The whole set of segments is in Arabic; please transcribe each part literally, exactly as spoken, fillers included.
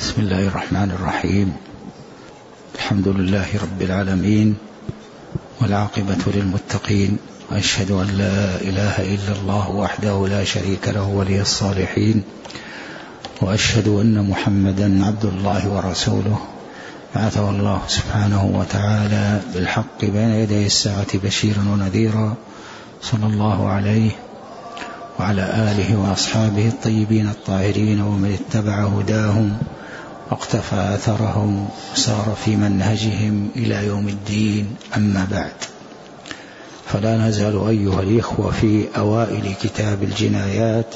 بسم الله الرحمن الرحيم. الحمد لله رب العالمين، والعاقبة للمتقين، وأشهد أن لا إله إلا الله وحده لا شريك له ولي الصالحين، وأشهد أن محمدا عبد الله ورسوله بعثه الله سبحانه وتعالى بالحق بين يدي الساعة بشيرا ونذيرا، صلى الله عليه وعلى آله وأصحابه الطيبين الطاهرين ومن اتبع هداهم واقتفى أثرهم وسار في منهجهم إلى يوم الدين. أما بعد، فلا نزال أيها الإخوة في أوائل كتاب الجنايات،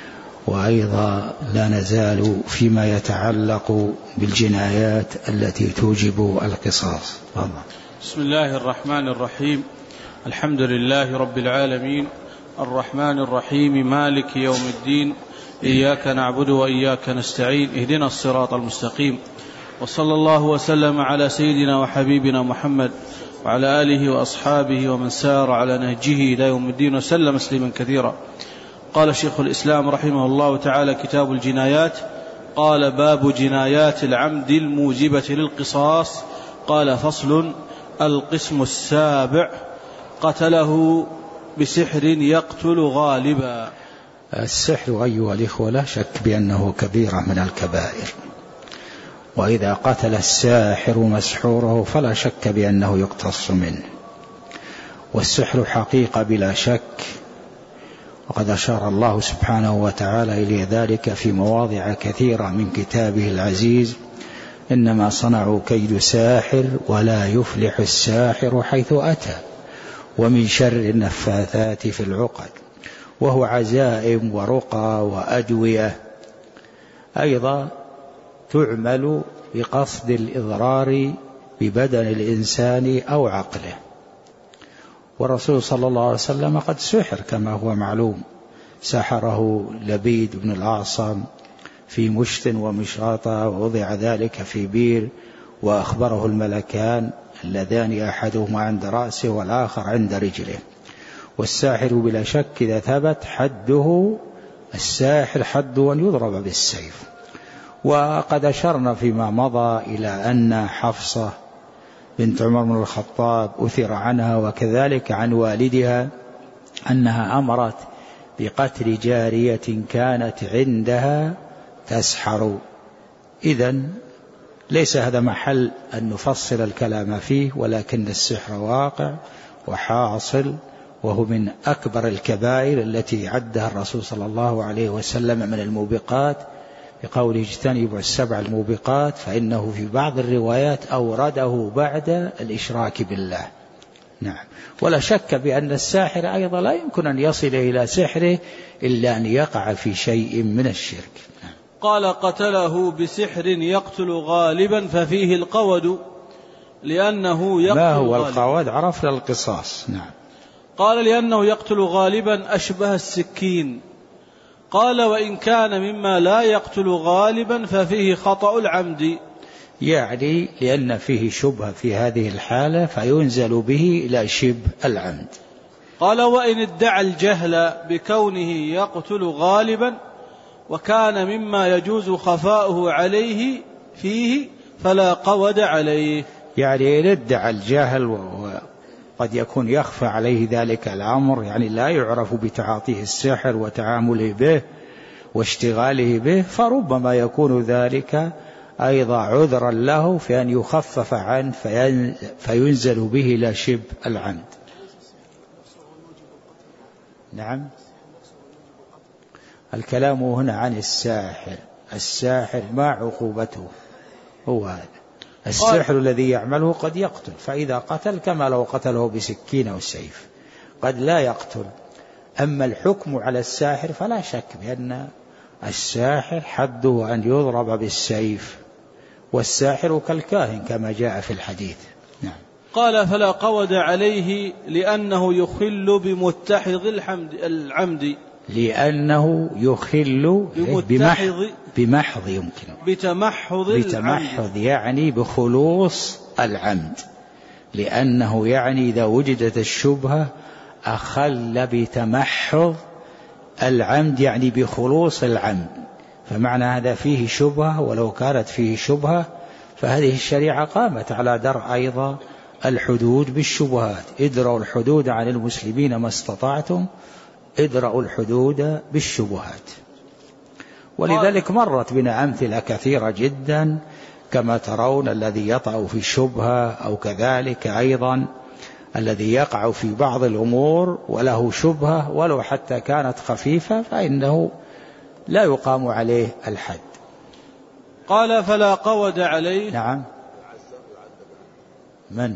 وأيضا لا نزال فيما يتعلق بالجنايات التي توجب القصاص. بسم الله الرحمن الرحيم. الحمد لله رب العالمين، الرحمن الرحيم، مالك يوم الدين، إياك نعبد وإياك نستعين، اهدنا الصراط المستقيم، وصلى الله وسلم على سيدنا وحبيبنا محمد وعلى آله وأصحابه ومن سار على نهجه إلى يوم الدين وسلم تسليما كثيرا. قال شيخ الإسلام رحمه الله تعالى: كتاب الجنايات. قال: باب جنايات العمد الموجبة للقصاص. قال: فصل. القسم السابع: قتله بسحر يقتل غالبا. السحر أيها الإخوة لا شك بأنه كبيرة من الكبائر، وإذا قتل الساحر مسحوره فلا شك بأنه يقتص منه، والسحر حقيقة بلا شك، وقد أشار الله سبحانه وتعالى إلى ذلك في مواضع كثيرة من كتابه العزيز: إنما صنعوا كيد ساحر ولا يفلح الساحر حيث أتى، ومن شر النفاثات في العقد. وهو عزائم ورقى وأدوية أيضا تعمل بقصد الإضرار ببدن الإنسان أو عقله، والرسول صلى الله عليه وسلم قد سحر كما هو معلوم، سحره لبيد بن الأعصم في مشت ومشاطة، ووضع ذلك في بير، وأخبره الملكان اللذان أحدهما عند رأسه والآخر عند رجله. والساحر بلا شك إذا ثبت حده، الساحر حده أن يضرب بالسيف. وقد أشرنا فيما مضى إلى أن حفصة بنت عمر بن الخطاب أثر عنها، وكذلك عن والدها، أنها أمرت بقتل جارية كانت عندها تسحر. إذن ليس هذا محل أن نفصل الكلام فيه، ولكن السحر واقع وحاصل، وهو من أكبر الكبائر التي عدها الرسول صلى الله عليه وسلم من الموبقات، بقوله: اجتنبوا السبع الموبقات، فإنه في بعض الروايات أورده بعد الإشراك بالله. نعم. ولا شك بأن الساحر أيضا لا يمكن أن يصل إلى سحره إلا أن يقع في شيء من الشرك. نعم. قال: قتله بسحر يقتل غالبا ففيه القود، لأنه يقتل ما هو غالبا. القود؟ عرفنا القصاص. نعم. قال: لأنه يقتل غالبا أشبه السكين. قال: وإن كان مما لا يقتل غالبا ففيه خطأ العمد، يعني لأن فيه شبهة في هذه الحالة فينزل به إلى شبه العمد. قال: وإن ادعى الجهل بكونه يقتل غالبا وكان مما يجوز خفاؤه عليه فيه فلا قود عليه. يعني إن ادعى الجهل وقد يكون يخفى عليه ذلك الأمر، يعني لا يعرف بتعاطيه السحر وتعامله به واشتغاله به، فربما يكون ذلك أيضا عذرا له في أن يخفف عنه فينزل به إلى شبه العمد. نعم. الكلام هنا عن الساحر. الساحر ما عقوبته؟ هو هذا السحر الذي يعمله قد يقتل، فإذا قتل كما لو قتله بسكين أو سيف، قد لا يقتل. أما الحكم على الساحر فلا شك بأن الساحر حده أن يضرب بالسيف، والساحر كالكاهن كما جاء في الحديث. نعم. قال: فلا قود عليه لأنه يخل بمتحض العمد. لأنه يخل بمحض, بمحض يمكن بتمحض بتمحض يعني بخلوص العمد، لأنه يعني إذا وجدت الشبهة أخل بتمحض العمد، يعني بخلوص العمد، فمعنى هذا فيه شبهة، ولو كانت فيه شبهة فهذه الشريعة قامت على درء أيضا الحدود بالشبهات. ادرأوا الحدود عن المسلمين ما استطعتم، ادرأوا الحدود بالشبهات. ولذلك مرت بنا أمثلة كثيرة جدا كما ترون، الذي يطأ في شبهة أو كذلك أيضا الذي يقع في بعض الأمور وله شبهة ولو حتى كانت خفيفة فإنه لا يقام عليه الحد. قال فلا قود عليه. نعم. من؟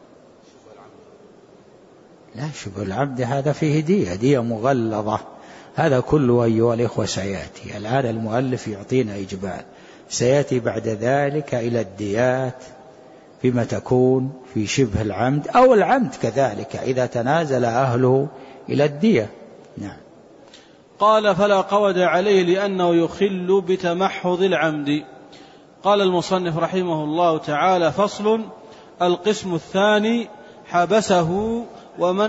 لا، شبه العبد هذا فيه دية دية مغلظة، هذا كله أيها الإخوة سيأتي. الآن المؤلف يعطينا إجمال، سيأتي بعد ذلك إلى الديات فيما تكون في شبه العمد أو العمد كذلك إذا تنازل أهله إلى الدية. نعم. قال فلا قود عليه لأنه يخل بتمحض العمد. قال المصنف رحمه الله تعالى: فصل. القسم الثاني حبسه ومن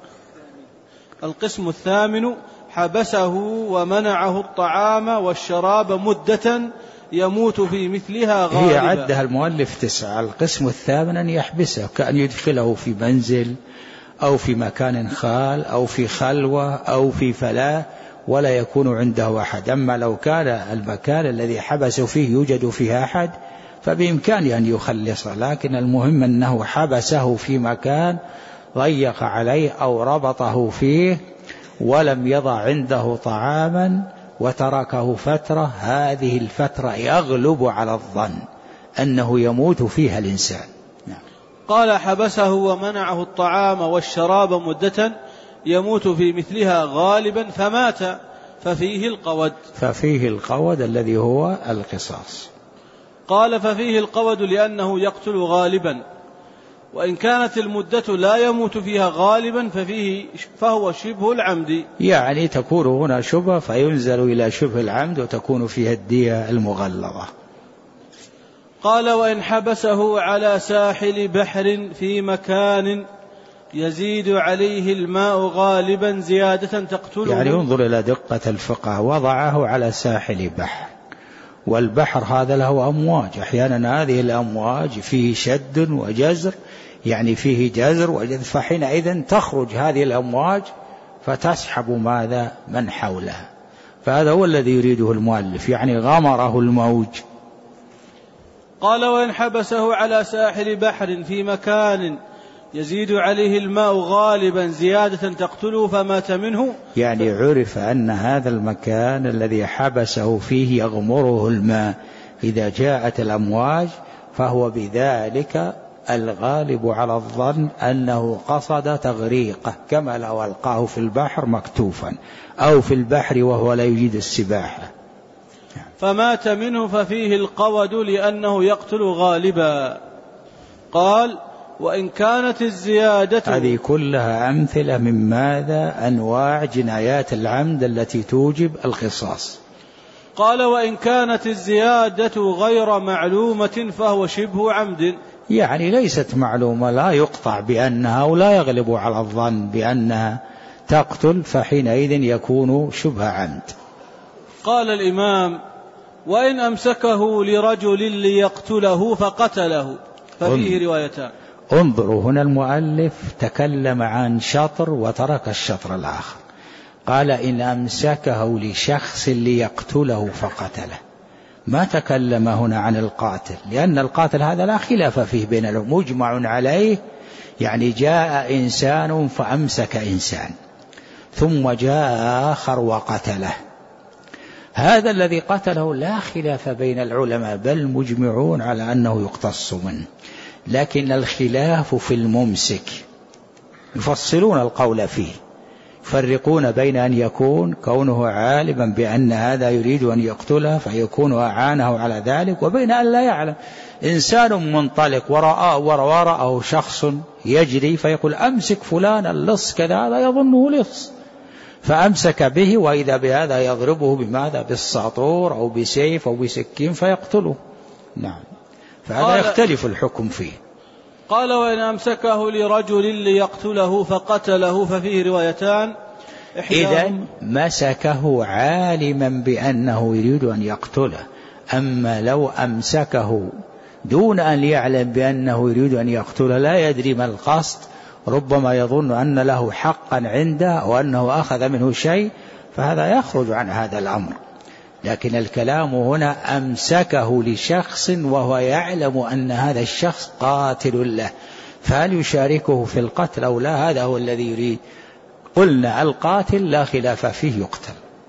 القسم الثامن حبسه ومنعه الطعام والشراب مدة يموت في مثلها غالبا. هي عدها المؤلف تسعة. القسم الثامن أن يحبسه، كأن يدخله في منزل أو في مكان خال أو في خلوة أو في فلاة ولا يكون عنده أحد. أما لو كان المكان الذي حبسه فيه يوجد فيه أحد فبإمكانه أن يخلصه، لكن المهم أنه حبسه في مكان ضيق عليه أو ربطه فيه ولم يضع عنده طعاما وتركه فترة، هذه الفترة يغلب على الظن أنه يموت فيها الإنسان. نعم. قال: حبسه ومنعه الطعام والشراب مدة يموت في مثلها غالبا فمات ففيه القود. ففيه القود الذي هو القصاص. قال: ففيه القود لأنه يقتل غالبا، وإن كانت المدة لا يموت فيها غالبا ففيه فهو شبه العمد. يعني تكون هنا شبه فينزل إلى شبه العمد وتكون فيها الدية المغلظة. قال: وإن حبسه على ساحل بحر في مكان يزيد عليه الماء غالبا زيادة تقتله. يعني انظر إلى دقة الفقه، وضعه على ساحل بحر، والبحر هذا له أمواج، أحيانا هذه الأمواج فيه شد وجزر، يعني فيه جزر وجذر، فحينئذ تخرج هذه الأمواج فتسحب ماذا؟ من حولها. فهذا هو الذي يريده المؤلف، يعني غمره الموج. قال: وإن حبسه على ساحل بحر في مكان يزيد عليه الماء غالبا زيادة تقتله فمات منه. يعني عرف أن هذا المكان الذي حبسه فيه يغمره الماء، إذا جاءت الأمواج فهو بذلك الغالب على الظن أنه قصد تغريقه، كما لو ألقاه في البحر مكتوفا أو في البحر وهو لا يجيد السباحة. فمات منه ففيه القود لأنه يقتل غالبا. قال: وإن كانت الزيادة. هذه كلها أمثلة من ماذا؟ أنواع جنايات العمد التي توجب القصاص. قال: وإن كانت الزيادة غير معلومة فهو شبه عمد. يعني ليست معلومة، لا يقطع بأنها ولا يغلب على الظن بأنها تقتل، فحينئذ يكون شبه عمد. قال الإمام: وإن أمسكه لرجل ليقتله فقتله ففيه روايتان. انظروا هنا المؤلف تكلم عن شطر وترك الشطر الآخر. قال: إن أمسكه لشخص ليقتله فقتله، ما تكلم هنا عن القاتل، لأن القاتل هذا لا خلاف فيه بين العلماء، مجمع عليه. يعني جاء إنسان فأمسك إنسان ثم جاء آخر وقتله، هذا الذي قتله لا خلاف بين العلماء، بل مجمعون على أنه يقتص منه. لكن الخلاف في الممسك، يفصلون القول فيه، يفرقون بين أن يكون كونه عالما بأن هذا يريد أن يقتله فيكون أعانه على ذلك، وبين أن لا يعلم. إنسان منطلق ورآه ورآه شخص يجري فيقول: أمسك فلان اللص كذا، هذا يظنه لص، فأمسك به، وإذا بهذا يضربه بماذا؟ بالساطور أو بسيف أو بسكين فيقتله. نعم، فهذا يختلف الحكم فيه. قال: وإن أمسكه لرجل ليقتله فقتله ففيه روايتان. إذن مسكه عالما بأنه يريد أن يقتله. أما لو أمسكه دون أن يعلم بأنه يريد أن يقتله لا يدري ما القصد، ربما يظن أن له حقا عنده وأنه أخذ منه شيء، فهذا يخرج عن هذا الأمر. لكن الكلام هنا أمسكه لشخص وهو يعلم أن هذا الشخص قاتل له، فهل يشاركه في القتل أو لا؟ هذا هو الذي يريد. قلنا القاتل لا خلاف فيه يقتل.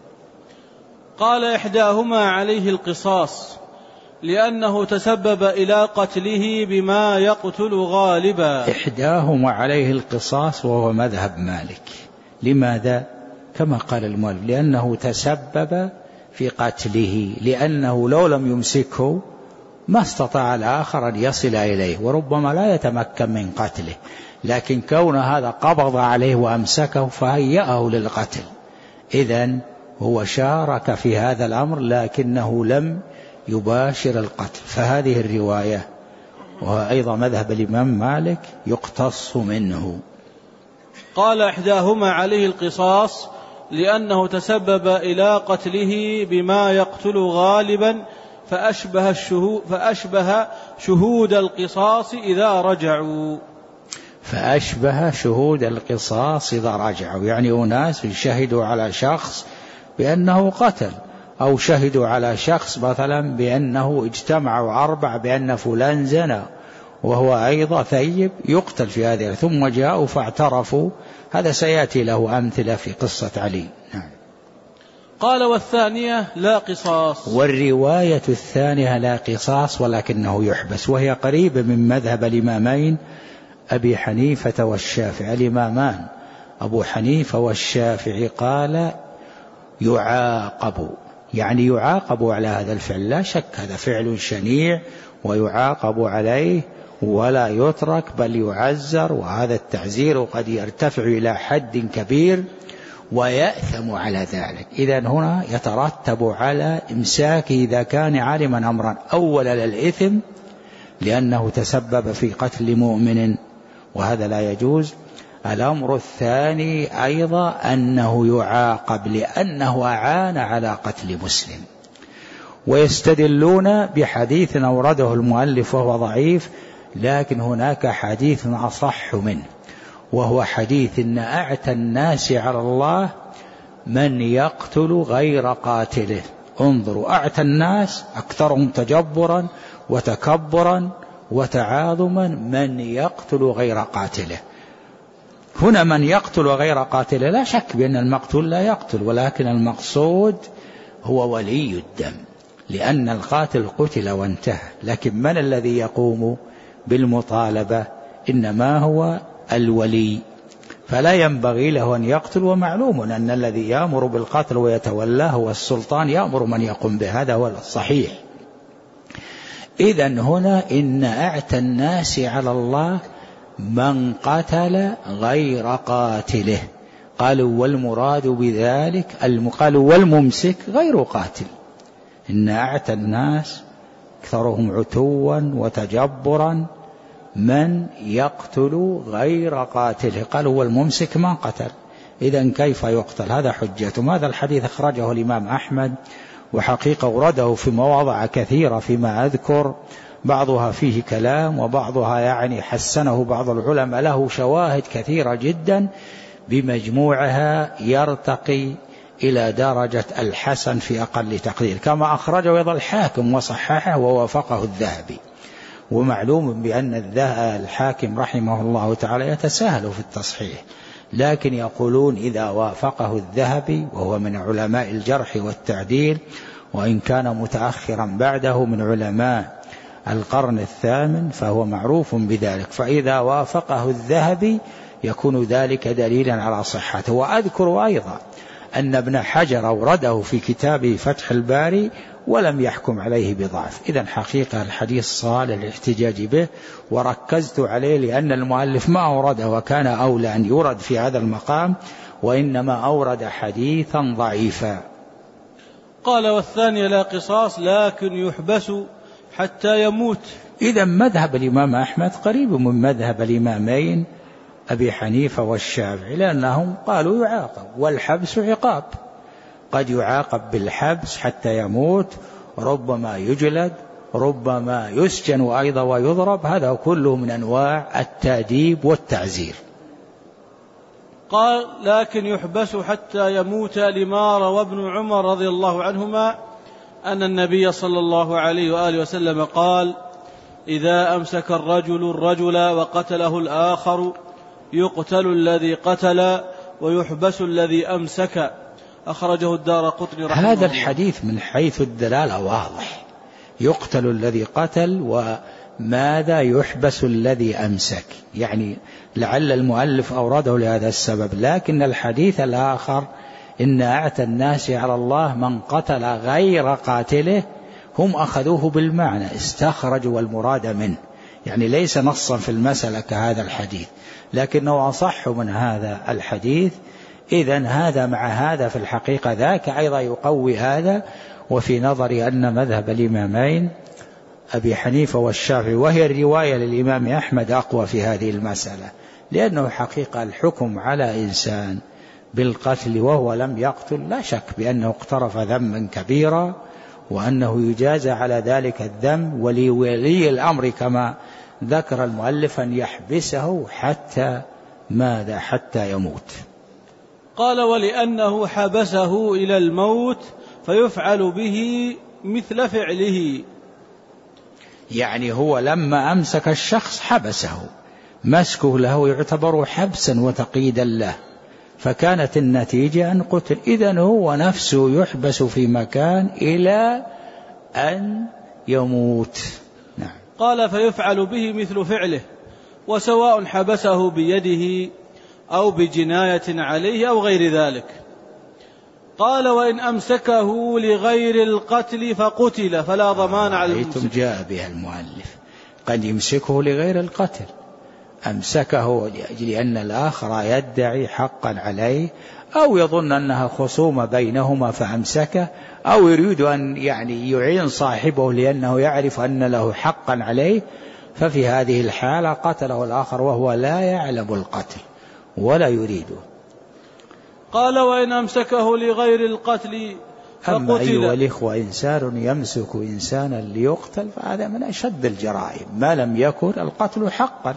قال إحداهما عليه القصاص لأنه تسبب إلى قتله بما يقتل غالبا. إحداهما عليه القصاص وهو مذهب مالك. لماذا؟ كما قال المؤلف لأنه تسبب في قتله، لأنه لو لم يمسكه ما استطاع الآخر أن يصل إليه وربما لا يتمكن من قتله، لكن كون هذا قبض عليه وأمسكه فهيأه للقتل، إذن هو شارك في هذا الأمر لكنه لم يباشر القتل. فهذه الرواية وهو أيضا مذهب الإمام مالك يقتص منه. قال إحداهما عليه القصاص لأنه تسبب إلى قتله بما يقتل غالبا فأشبه, الشهود فأشبه شهود القصاص إذا رجعوا. فأشبه شهود القصاص إذا رجعوا، يعني أناس شهدوا على شخص بأنه قتل، أو شهدوا على شخص مثلا بأنه اجتمعوا أربع بأن فلان زنى وهو أيضا ثيب يقتل في هذه، ثم جاءوا فاعترفوا. هذا سيأتي له أمثلة في قصة علي. نعم. قال والثانية لا قصاص. والرواية الثانية لا قصاص ولكنه يحبس، وهي قريبة من مذهب الإمامين أبي حنيفة والشافعي. الإمامان أبو حنيفة والشافعي قال يعاقب، يعني يعاقب على هذا الفعل، لا شك هذا فعل شنيع ويعاقب عليه ولا يترك بل يعزر، وهذا التعزير قد يرتفع إلى حد كبير ويأثم على ذلك. إذن هنا يترتب على إمساكه إذا كان عالما أمرا أولا للإثم لأنه تسبب في قتل مؤمن وهذا لا يجوز. الأمر الثاني أيضا أنه يعاقب لأنه أعان على قتل مسلم. ويستدلون بحديث أورده المؤلف وهو ضعيف، لكن هناك حديث أصح منه، وهو حديث إن أعتى الناس على الله من يقتل غير قاتله. انظروا، أعتى الناس أكثرهم تجبرا وتكبرا وتعاظما من يقتل غير قاتله. هنا من يقتل غير قاتله لا شك بأن المقتول لا يقتل، ولكن المقصود هو ولي الدم، لأن القاتل قتل وانتهى، لكن من الذي يقوم بالمطالبة؟ إنما هو الولي، فلا ينبغي له أن يقتل. ومعلوم أن الذي يأمر بالقتل ويتولاه هو السلطان، يأمر من يقوم بهذا هو الصحيح. إذن هنا إن أعتى الناس على الله من قتل غير قاتله. قالوا والمراد بذلك قالوا والممسك غير قاتل. إن أعتى الناس أكثرهم عتوا وتجبرا من يقتل غير قاتله. قالوا والممسك ما قتل، إذن كيف يقتل؟ هذا حجة. هذا الحديث أخرجه الإمام أحمد، وحقيقة ورده في مواضع كثيرة فيما أذكر، بعضها فيه كلام وبعضها يعني حسنه بعض العلماء، له شواهد كثيرة جدا، بمجموعها يرتقي إلى درجة الحسن في أقل تقدير، كما أخرجه أيضا الحاكم وصححه ووافقه الذهبي. ومعلوم بأن الحاكم رحمه الله تعالى يتساهل في التصحيح، لكن يقولون إذا وافقه الذهبي وهو من علماء الجرح والتعديل، وإن كان متأخرا بعده من علماء القرن الثامن فهو معروف بذلك، فإذا وافقه الذهبي يكون ذلك دليلا على صحته. وأذكر أيضا أن ابن حجر أورده في كتابه فتح الباري ولم يحكم عليه بضعف. إذن حقيقة الحديث صالح للاحتجاج به، وركزت عليه لأن المؤلف ما أورده وكان أولى أن يورد في هذا المقام، وإنما أورد حديثا ضعيفا. قال والثاني لا قصاص لكن يحبس حتى يموت. إذن مذهب الإمام أحمد قريب من مذهب الإمامين أبي حنيفة والشافعي، لأنهم قالوا يعاقب، والحبس عقاب، قد يعاقب بالحبس حتى يموت، ربما يجلد، ربما يسجن أيضا ويضرب، هذا كله من أنواع التأديب والتعزير. قال: لكن يحبس حتى يموت، لما روى ابن عمر رضي الله عنهما أن النبي صلى الله عليه وآله وسلم قال: إذا أمسك الرجل الرجل وقتله الآخر يقتل الذي قتل ويحبس الذي أمسك. أخرجه الدارقطني رحمه الله. هذا الحديث من حيث الدلالة واضح، يقتل الذي قتل وماذا يحبس الذي أمسك، يعني لعل المؤلف أورده لهذا السبب، لكن الحديث الآخر إن أعتى الناس على الله من قتل غير قاتله، هم أخذوه بالمعنى، استخرجوا المراد منه، يعني ليس نصا في المسألة كهذا الحديث، لكنه أصح من هذا الحديث. إذن هذا مع هذا في الحقيقة ذاك أيضا يقوي هذا. وفي نظري أن مذهب الإمامين أبي حنيفة والشافعي، وهي الرواية للإمام أحمد، أقوى في هذه المسألة، لأنه حقيقة الحكم على إنسان بالقتل وهو لم يقتل لا شك بأنه اقترف ذنبا كبيرا، وأنه يجازى على ذلك الذنب، ولولي الأمر كما ذكر المؤلف أن يحبسه حتى ماذا حتى يموت. قال: ولأنه حبسه إلى الموت فيفعل به مثل فعله. يعني هو لما أمسك الشخص حبسه، مسكه له يعتبر حبسا وتقييدا له، فكانت النتيجة أن قتل. إذن هو نفسه يحبس في مكان إلى أن يموت. نعم. قال: فيفعل به مثل فعله، وسواء حبسه بيده أو بجناية عليه أو غير ذلك. قال: وإن أمسكه لغير القتل فقتل فلا ضمان على الممسك. جاء بها المؤلف، قد يمسكه لغير القتل، أمسكه لأن الآخر يدعي حقا عليه، أو يظن أنها خصومة بينهما فأمسكه، أو يريد أن يعني يعين صاحبه لأنه يعرف أن له حقا عليه، ففي هذه الحالة قتله الآخر وهو لا يعلم القتل ولا يريده. قال: وإن أمسكه لغير القتل فقتل. أما أيها الإخوة، إنسان يمسك إنسانا ليقتل فهذا من أشد الجرائم ما لم يكن القتل حقا.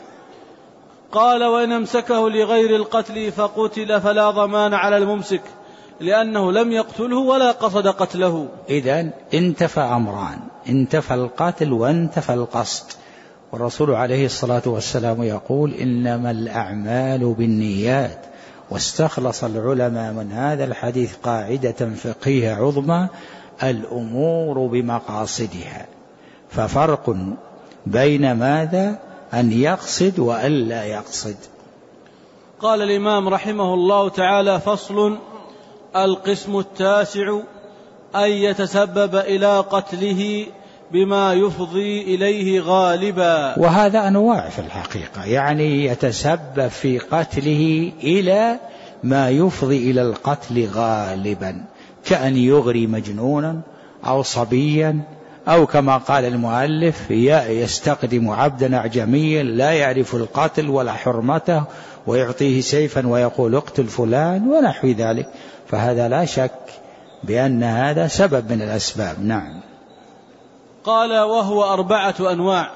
قال: وإن أمسكه لغير القتل فقتل فلا ضمان على الممسك، لأنه لم يقتله ولا قصد قتله. إذن انتفى أمران، انتفى القتل وانتفى القصد. والرسول عليه الصلاة والسلام يقول: إنما الأعمال بالنيات. واستخلص العلماء من هذا الحديث قاعدة فقهية عظمى: الأمور بمقاصدها. ففرق بين ماذا أن يقصد وأن لا يقصد. قال الإمام رحمه الله تعالى: فصل: القسم التاسع أن يتسبب إلى قتله بما يفضي إليه غالبا. وهذا أنواع في الحقيقة، يعني يتسبب في قتله إلى ما يفضي إلى القتل غالبا، كأن يغري مجنونا أو صبيا، أو كما قال المؤلف: يستقدم عبدا أعجميا لا يعرف القتل ولا حرمته ويعطيه سيفا ويقول اقتل فلان ونحو ذلك، فهذا لا شك بأن هذا سبب من الأسباب. نعم. قال: وهو أربعة أنواع: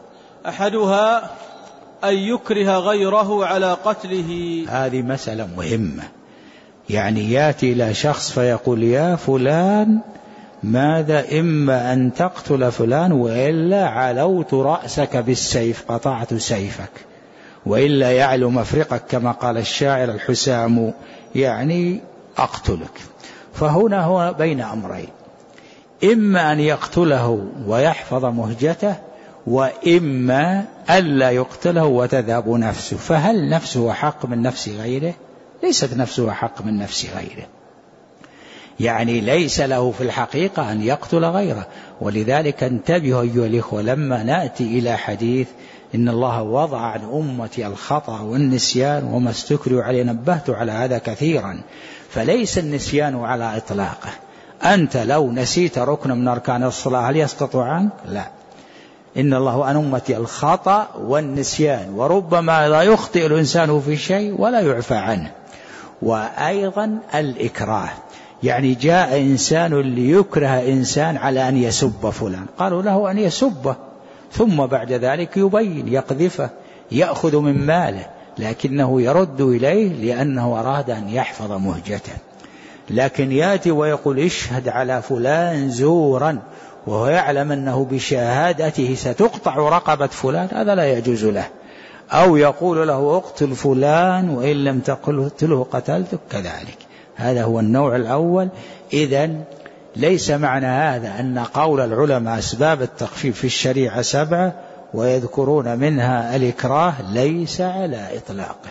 أحدها أن يكره غيره على قتله. هذه مسألة مهمة، يعني يأتي إلى شخص فيقول: يا فلان ماذا إما أن تقتل فلان وإلا علوت رأسك بالسيف، قطعت سيفك، وإلا يعلو مفرقك كما قال الشاعر الحسام، يعني أقتلك. فهنا هو بين أمرين: إما أن يقتله ويحفظ مهجته، وإما ألا يقتله وتذهب نفسه. فهل نفسه حق من نفس غيره؟ ليست نفسه حق من نفس غيره، يعني ليس له في الحقيقة أن يقتل غيره. ولذلك انتبهوا أيها الإخوة، لما نأتي إلى حديث إن الله وضع عن أمتي الخطأ والنسيان وما استكروا عليه، نبهت على هذا كثيرا. فليس النسيان على إطلاقه، أنت لو نسيت ركن من أركان الصلاة هل يسقط عنك؟ لا. إن الله عن أمتي الخطأ والنسيان، وربما لا يخطئ الإنسان في شيء ولا يعفى عنه. وأيضا الإكراه، يعني جاء إنسان ليكره إنسان على أن يسب فلان، قالوا له أن يسبه، ثم بعد ذلك يبين يقذفه يأخذ من ماله، لكنه يرد إليه لأنه أراد أن يحفظ مهجته. لكن يأتي ويقول اشهد على فلان زورا وهو يعلم أنه بشهادته ستقطع رقبة فلان، هذا لا يجوز له. أو يقول له اقتل فلان وإن لم تقتله قتلتك كذلك. هذا هو النوع الأول. إذن ليس معنى هذا أن قول العلماء أسباب التخفيف في الشريعة سبعة ويذكرون منها الإكراه ليس على إطلاقه.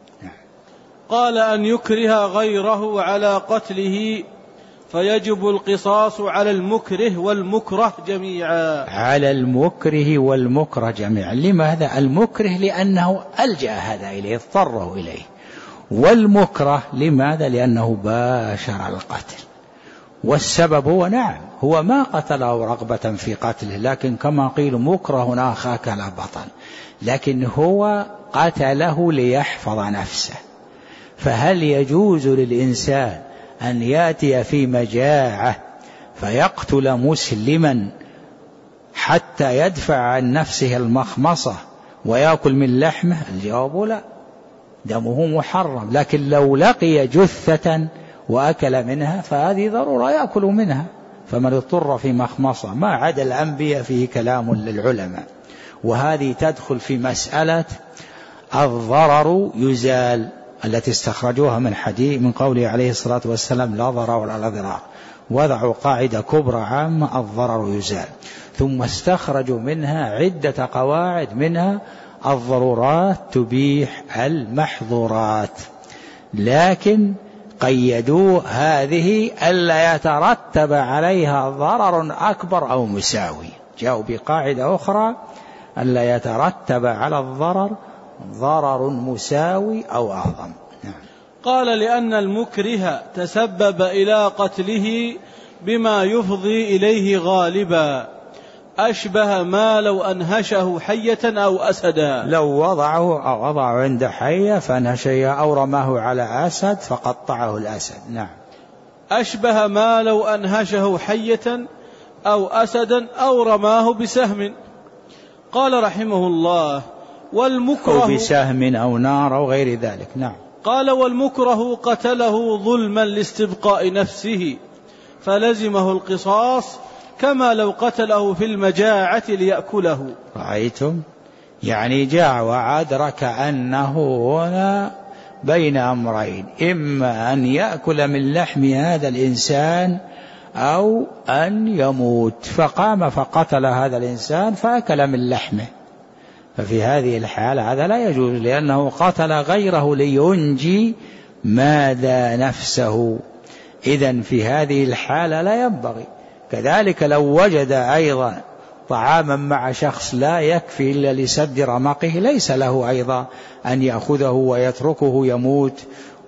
قال أن يكره غيره على قتله فيجب القصاص على المكره والمكره جميعا. على المكره والمكره جميعا. لماذا المكره؟ لأنه ألجأ هذا إليه، اضطره إليه. والمكره لماذا؟ لأنه باشر القتل. والسبب هو نعم هو ما قتله رغبة في قتله، لكن كما قيل مكره أخاك لا بطل، لكن هو قتله ليحفظ نفسه. فهل يجوز للإنسان أن يأتي في مجاعة فيقتل مسلما حتى يدفع عن نفسه المخمصة ويأكل من لحمه؟ الجواب لا، دمه محرم. لكن لو لقي جثة وأكل منها فهذه ضرورة يأكل منها. فمن اضطر في مخمصة ما عدا الأنبياء فيه كلام للعلماء. وهذه تدخل في مسألة الضرر يزال التي استخرجوها من حديث من قوله عليه الصلاة والسلام لا ضرر ولا ضرار، وضعوا قاعدة كبرى عامة الضرر يزال. ثم استخرجوا منها عدة قواعد، منها الضرورات تبيح المحظورات، لكن قيدوا هذه ألا يترتب عليها ضرر أكبر أو مساوي. جاءوا بقاعدة أخرى ألا يترتب على الضرر ضرر مساوي أو أعظم. قال لأن المكره تسبب إلى قتله بما يفضي إليه غالبا، أشبه ما لو أنهشه حية أو أسدا. لو وضعه أو وضعه عند حية فانهشها أو رماه على أسد فقطعه الأسد. نعم. أشبه ما لو أنهشه حية أو أسدا أو رماه بسهم. قال رحمه الله والمكره أو بسهم أو نار أو غير ذلك. نعم. قال والمكره قتله ظلما لاستبقاء نفسه فلزمه القصاص كما لو قتله في المجاعة ليأكله. رأيتم؟ يعني جاء وأدرك أنه هنا بين أمرين، إما أن يأكل من لحم هذا الإنسان أو أن يموت، فقام فقتل هذا الإنسان فأكل من لحمه. ففي هذه الحالة هذا لا يجوز، لأنه قتل غيره لينجي ماذا نفسه. إذن في هذه الحالة لا ينبغي. كذلك لو وجد أيضا طعاما مع شخص لا يكفي إلا لسد رمقه ليس له أيضا أن يأخذه ويتركه يموت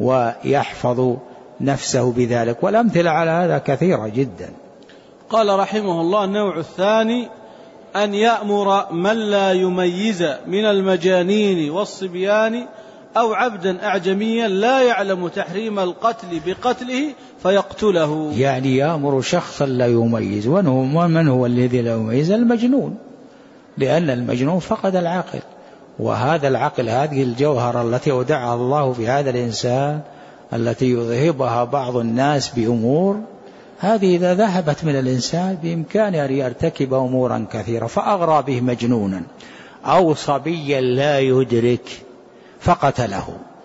ويحفظ نفسه بذلك. والأمثلة على هذا كثيرة جدا. قال رحمه الله النوع الثاني أن يأمر من لا يميز من المجانين والصبيان أو عبدا أعجميا لا يعلم تحريم القتل بقتله فيقتله. يعني يأمر شخصا لا يميز. ومن هو الذي لا يميز؟ المجنون، لأن المجنون فقد العقل، وهذا العقل هذه الجوهرة التي ودعها الله في هذا الإنسان التي يذهبها بعض الناس بأمور، هذه إذا ذهبت من الإنسان بإمكانه أن يرتكب أمورا كثيرة، فأغرى به مجنونا أو صبيا لا يدرك فقتله.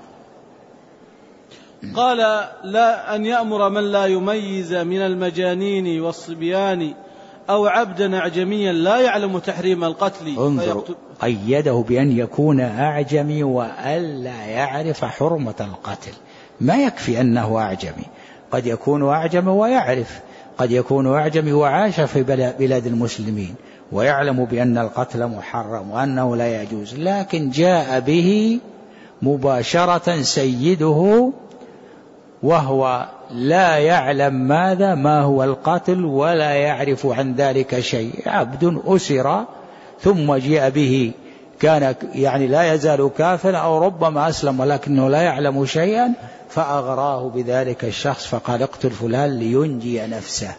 قال لا أن يأمر من لا يميز من المجانين والصبيان أو عبدا أعجميا لا يعلم تحريم القتل فيقتل. قيده بأن يكون أعجمي وألا يعرف حرمة القتل. ما يكفي أنه أعجمي، قد يكون أعجمي ويعرف، قد يكون أعجمي وعاش في بلاد المسلمين ويعلم بأن القتل محرم وأنه لا يجوز، لكن جاء به مباشرة سيده وهو لا يعلم ماذا ما هو القتل ولا يعرف عن ذلك شيء. عبد أسر ثم جاء به كان يعني لا يزال كافرا أو ربما أسلم ولكنه لا يعلم شيئا فأغراه بذلك الشخص فقال اقتل فلان لينجي نفسه.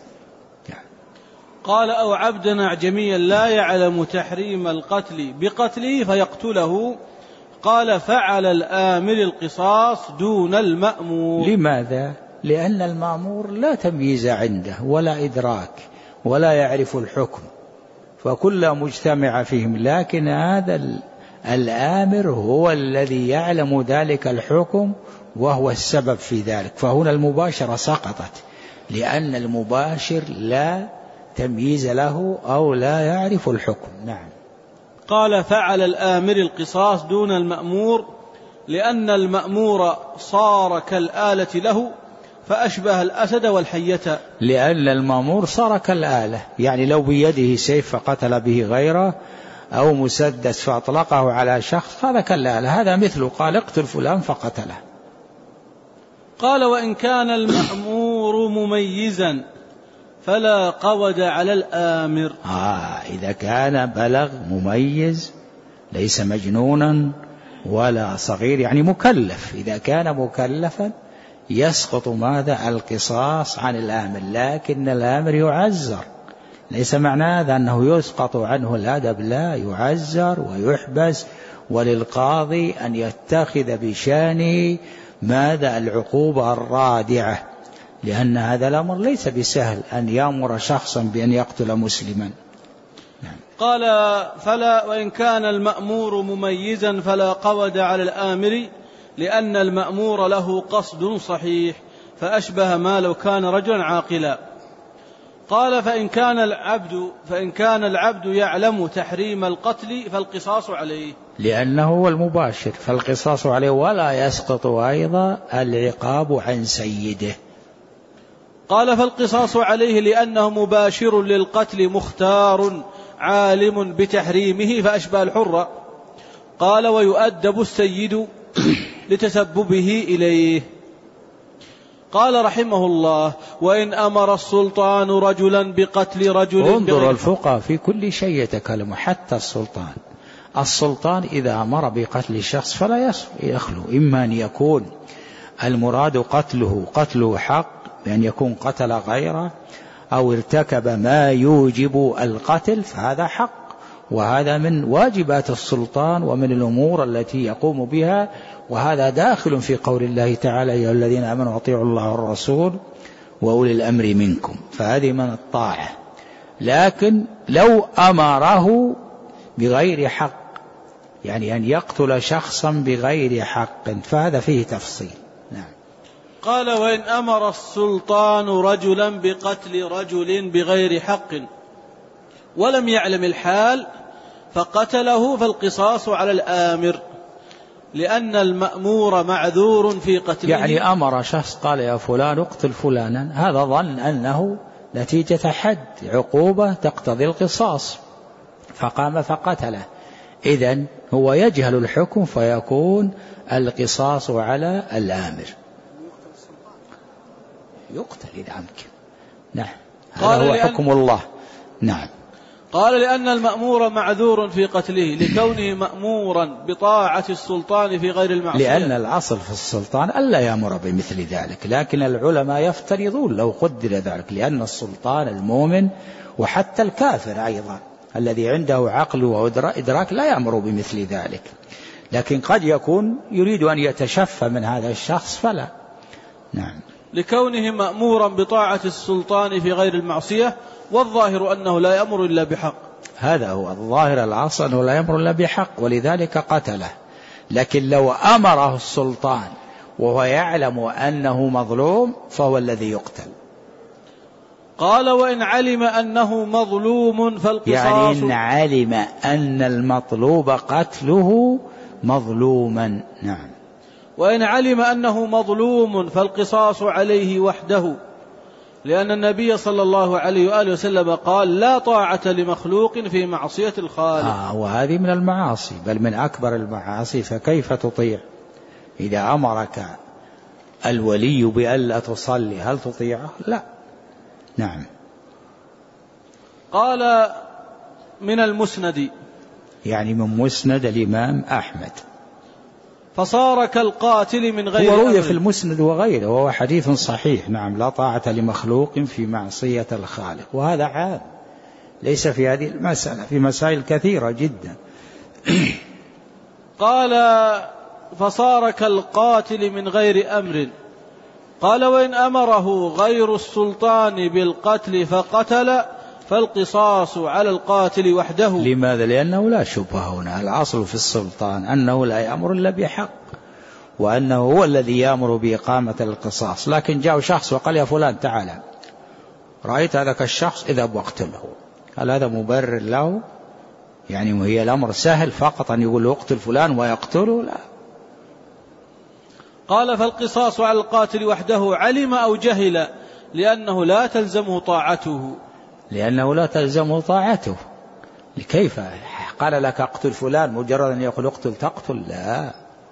قال أو عبدا أعجميا لا يعلم تحريم القتل بقتله فيقتله. قال فعل الآمر القصاص دون المأمور. لماذا؟ لأن المأمور لا تمييز عنده ولا إدراك ولا يعرف الحكم فكل مجتمع فيهم، لكن هذا الآمر هو الذي يعلم ذلك الحكم وهو السبب في ذلك، فهنا المباشرة سقطت لأن المباشر لا تمييز له أو لا يعرف الحكم. نعم. قال فعل الآمر القصاص دون المأمور لأن المأمور صار كالآلة له فأشبه الأسد والحية. لأن المأمور صار كالآلة، يعني لو بيده سيف فقتل به غيره أو مسدس فأطلقه على شخص هذا كالآلة، هذا مثله قال اقتل فلان فقتله. قال وإن كان المأمور مميزا فلا قود على الآمر. آه إذا كان بلغ مميز ليس مجنونا ولا صغير يعني مكلف، إذا كان مكلفا يسقط ماذا؟ القصاص عن الآمر، لكن الآمر يعزر، ليس معنى هذا أنه يسقط عنه الأدب، لا، يعزر ويحبس وللقاضي أن يتخذ بشانه ماذا؟ العقوبة الرادعة، لأن هذا الأمر ليس بسهل أن يأمر شخصا بأن يقتل مسلما. نعم. قال فلا وإن كان المأمور مميزا فلا قود على الآمر لأن المأمور له قصد صحيح فأشبه ما لو كان رجلا عاقلا. قال فإن كان العبد فإن كان العبد يعلم تحريم القتل فالقصاص عليه، لأنه هو المباشر فالقصاص عليه، ولا يسقط أيضا العقاب عن سيده. قال فالقصاص عليه لأنه مباشر للقتل مختار عالم بتحريمه فأشبه الحر. قال ويؤدب السيد لتسببه إليه. قال رحمه الله وإن أمر السلطان رجلا بقتل رجل. انظر الفقهاء في كل شيء يتكلم، حتى السلطان السلطان إذا أمر بقتل شخص فلا يخلو إما أن يكون المراد قتله قتله حق بأن يكون قتل غيره أو ارتكب ما يوجب القتل فهذا حق، وهذا من واجبات السلطان ومن الأمور التي يقوم بها، وهذا داخل في قول الله تعالى يا الذين آمنوا أطيعوا الله والرسول وأولي الأمر منكم، فهذه من الطاعة. لكن لو أمره بغير حق يعني أن يقتل شخصا بغير حق فهذا فيه تفصيل. نعم. قال وإن أمر السلطان رجلا بقتل رجل بغير حق ولم يعلم الحال فقتله فالقصاص على الآمر لأن المأمور معذور في قتله. يعني أمر شخص قال يا فلان اقتل فلانا، هذا ظن أنه نتيجة حد عقوبة تقتضي القصاص فقام فقتله، إذن هو يجهل الحكم فيكون القصاص على الآمر، يقتل إذا أمكن. نعم. هذا هو حكم الله. نعم. قال لأن المأمور معذور في قتله لكونه مأمورا بطاعة السلطان في غير المعصية، لأن الأصل في السلطان ألا يأمر بمثل ذلك، لكن العلماء يفترضون لو قدر ذلك، لأن السلطان المؤمن وحتى الكافر أيضا الذي عنده عقل وإدراك لا يأمر بمثل ذلك، لكن قد يكون يريد أن يتشفى من هذا الشخص فلا. نعم. لكونه مأمورا بطاعة السلطان في غير المعصية، والظاهر أنه لا يأمر إلا بحق. هذا هو الظاهر، العصر أنه لا يأمر إلا بحق ولذلك قتله، لكن لو أمره السلطان وهو يعلم أنه مظلوم فهو الذي يقتل. قال وإن علم أنه مظلوم فالقصاص، يعني إن علم أن المطلوب قتله مظلوما. نعم. وإن علم أنه مظلوم فالقصاص عليه وحده، لأن النبي صلى الله عليه وآله وسلم قال لا طاعة لمخلوق في معصية الخالق. آه وهذه من المعاصي، بل من أكبر المعاصي، فكيف تطيع؟ إذا أمرك الولي بألا تصلي هل تطيعه؟ لا. نعم. قال من المسند يعني من مسند الإمام أحمد. فصار كالقاتل من غير أمر. وروي في المسند وغيره وهو حديث صحيح. نعم، لا طاعة لمخلوق في معصية الخالق، وهذا عام ليس في هذه المسألة، في مسائل كثيرة جدا. قال فصار كالقاتل من غير أمر. قال وإن أمره غير السلطان بالقتل فقتل فالقصاص على القاتل وحده. لماذا؟ لأنه لا شبهة هنا، الأصل في السلطان أنه لا يأمر إلا بحق، وأنه هو الذي يأمر بإقامة القصاص. لكن جاء شخص وقال يا فلان تعالى، رأيت هذاك الشخص إذا واقتله، هل هذا مبرر له؟ يعني وهي الأمر سهل فقط أن يقول له اقتل فلان ويقتله؟ لا. قال فالقصاص على القاتل وحده علم أو جهل، لأنه لا تلزمه طاعته. لأنه لا تلزمه طاعته. كيف قال لك اقتل فلان مجرد أن يقول اقتل تقتل؟ لا.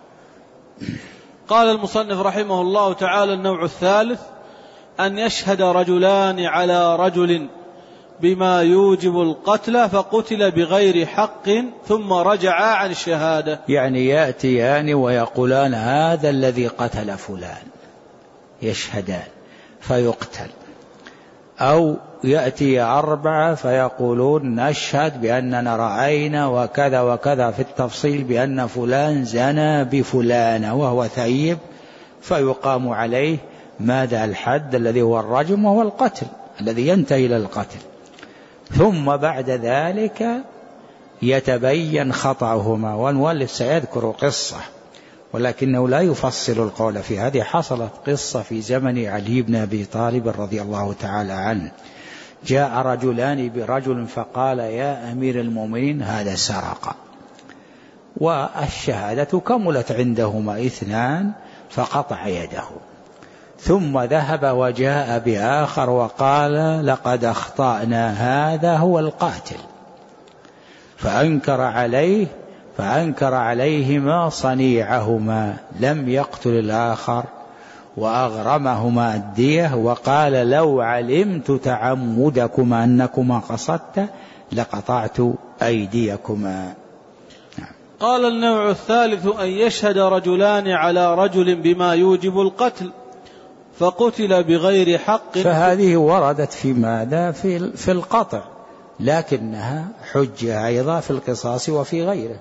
قال المصنف رحمه الله تعالى: النوع الثالث أن يشهد رجلان على رجل بما يوجب القتل فقتل بغير حق ثم رجعا عن الشهادة. يعني يأتيان ويقولان هذا الذي قتل فلان، يشهدان فيقتل، أو يأتي أربعة فيقولون نشهد بأننا رأينا وكذا وكذا في التفصيل بأن فلان زنى بفلانة وهو ثيب، فيقام عليه ماذا؟ الحد الذي هو الرجم وهو القتل الذي ينتهي إلى القتل. ثم بعد ذلك يتبين خطأهما. والمؤلف سيذكر قصة ولكنه لا يفصل القول في هذه. حصلت قصة في زمن علي بن أبي طالب رضي الله تعالى عنه، جاء رجلان برجل فقال يا أمير المؤمنين هذا سرق، والشهادة كملت عندهما اثنان، فقطع يده. ثم ذهب وجاء بآخر وقال لقد أخطأنا، هذا هو القاتل، فأنكر عليه فأنكر عليهما صنيعهما، لم يقتل الآخر وأغرمهما الدية، وقال لو علمت تعمدكما أنكما قصدت لقطعت أيديكما. قال النوع الثالث أن يشهد رجلان على رجل بما يوجب القتل فقتل بغير حق. فهذه وردت في ماذا؟ في, في القطع، لكنها حجة أيضا في القصاص وفي غيره.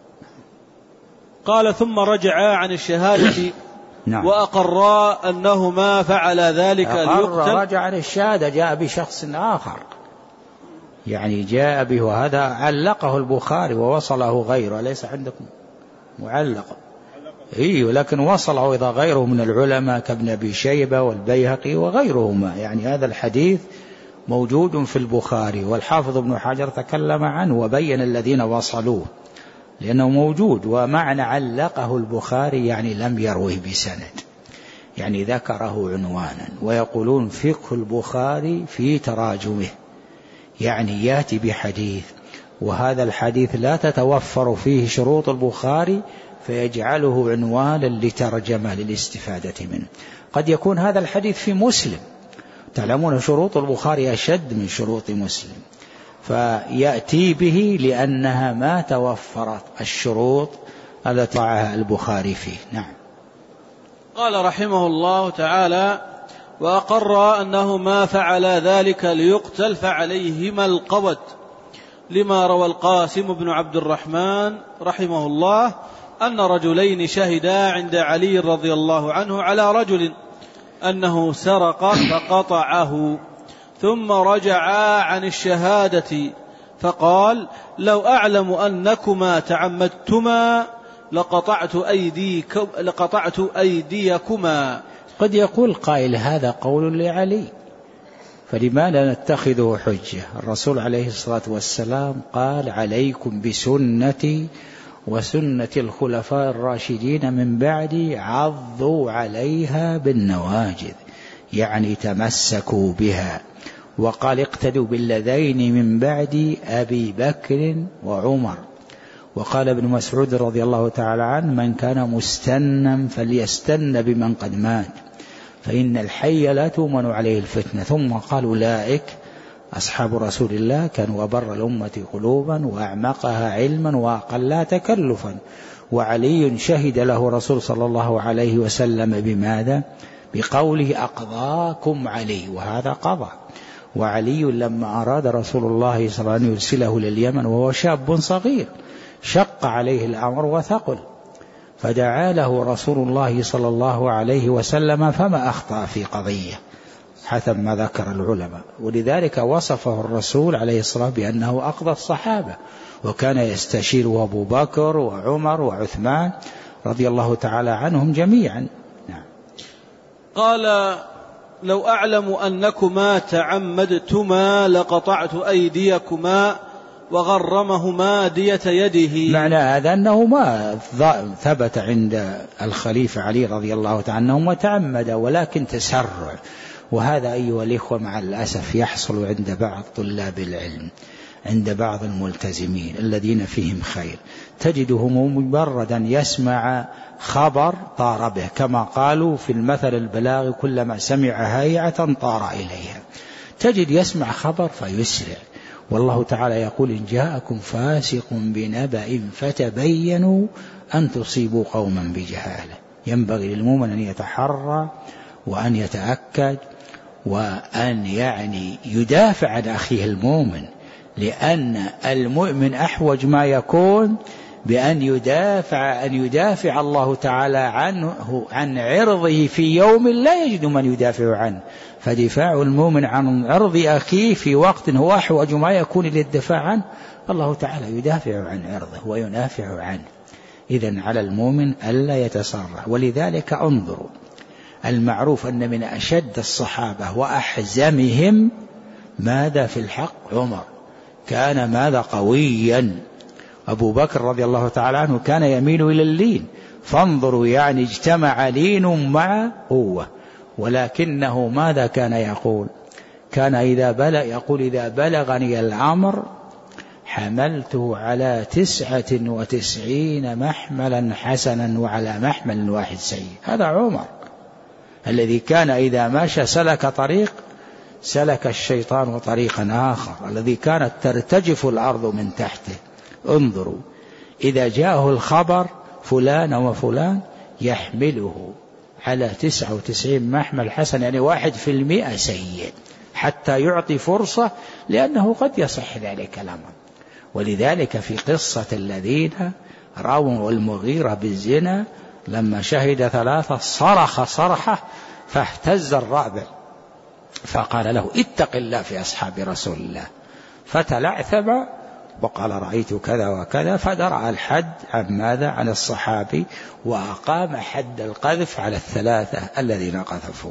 قال ثم رجعا عن الشهادة نعم. وأقرا أنه ما فعل ذلك ليقتل. رجع عن الشهادة، جاء بشخص آخر، يعني جاء به، وهذا علقه البخاري ووصله غيره، ليس عندكم معلق؟ إيه، لكن وصله إذا غيره من العلماء كابن أبي شيبة والبيهقي وغيرهما. يعني هذا الحديث موجود في البخاري، والحافظ ابن حجر تكلم عنه وبين الذين وصلوه لأنه موجود. ومعنى علقه البخاري يعني لم يروه بسند، يعني ذكره عنوانا. ويقولون فقه البخاري في تراجمه، يعني يأتي بحديث وهذا الحديث لا تتوفر فيه شروط البخاري فيجعله عنوانا لترجمة للاستفادة منه. قد يكون هذا الحديث في مسلم، تعلمون شروط البخاري أشد من شروط مسلم، فيأتي به لأنها ما توفرت الشروط التي وضعها البخاري فيه. نعم. قال رحمه الله تعالى: وأقر أنه ما فعل ذلك ليقتل فعليهما القود، لما روى القاسم بن عبد الرحمن رحمه الله أن رجلين شهدا عند علي رضي الله عنه على رجل أنه سرق فقطعه، ثم رجعا عن الشهادة فقال لو أعلم أنكما تعمدتما لقطعت أيديكم لقطعت أيديكما. قد يقول قائل هذا قول لعلي، فلماذا نتخذه حجة؟ الرسول عليه الصلاة والسلام قال عليكم بسنتي وسنة الخلفاء الراشدين من بعدي عضوا عليها بالنواجذ، يعني تمسكوا بها. وقال اقتدوا بالذين من بعد أبي بكر وعمر. وقال ابن مسعود رضي الله تعالى عنه من كان مستنا فليستن بمن قد مات فإن الحي لا تؤمن عليه الفتنة. ثم قال أولئك أصحاب رسول الله كانوا أبر الأمة قلوبا وأعمقها علما وأقلها تكلفا، وعلي شهد له رسول صلى الله عليه وسلم بماذا؟ بقوله أقضاكم علي، وهذا قضى. وعلي لما أراد رسول الله صلى الله عليه وسلم أن يرسله لليمن وهو شاب صغير شق عليه الأمر وثقل، فدعا له رسول الله صلى الله عليه وسلم فما أخطأ في قضية حسب ما ذكر العلماء. ولذلك وصفه الرسول عليه الصلاة والسلام بأنه أقضى الصحابة، وكان يستشير أبو بكر وعمر وعثمان رضي الله تعالى عنهم جميعا. نعم. قال: لو أعلم أنكما تعمدتما لقطعت أيديكما وغرمهما دية يده. معنى هذا أنه ما ثبت عند الخليفة علي رضي الله تعالى أنه ما تعمد، ولكن تسرع. وهذا أيها الإخوة مع الأسف يحصل عند بعض طلاب العلم، عند بعض الملتزمين الذين فيهم خير، تجده مجردا يسمع خبر طار به، كما قالوا في المثل البلاغي: كلما سمع هيعة طار إليها. تجد يسمع خبر فيسرع، والله تعالى يقول: إن جاءكم فاسق بنبأ فتبينوا أن تصيبوا قوما بجهالة. ينبغي للمؤمن أن يتحرى وأن يتأكد وأن يعني يدافع عن أخيه المؤمن، لأن المؤمن أحوج ما يكون بأن يدافع أن يدافع الله تعالى عنه عن عرضه في يوم لا يجد من يدافع عنه. فدفاع المؤمن عن عرض أخيه في وقت هو أحوج ما يكون للدفاع عنه، الله تعالى يدافع عن عرضه وينافع عنه. إذن على المؤمن ألا يتسرع. ولذلك انظروا، المعروف أن من أشد الصحابة وأحزمهم ماذا في الحق؟ عمر كان ماذا؟ قويا. أبو بكر رضي الله تعالى عنه كان يميل إلى اللين، فانظروا يعني اجتمع لين مع قوة. ولكنه ماذا كان يقول؟ كان إذا بلغ يقول: إذا بلغني الأمر حملته على تسعة وتسعين محملا حسنا وعلى محمل واحد سيء. هذا عمر الذي كان إذا مشى سلك طريق سلك الشيطان طريقا آخر، الذي كانت ترتجف الأرض من تحته. انظروا، إذا جاءه الخبر فلان وفلان يحمله على تسعة وتسعين محمل حسن، يعني واحد في المئة سيء، حتى يعطي فرصة، لأنه قد يصح ذلك الأمر. ولذلك في قصة الذين رأوا المغيرة بالزنا لما شهد ثلاثة صرخ صرحة فاهتز الرابع، فقال له: اتق الله في أصحاب رسول الله. فتلعثم وقال: رأيت كذا وكذا، فدرع الحد عن ماذا؟ عن الصحابي، وأقام حد القذف على الثلاثة الذين قذفوه.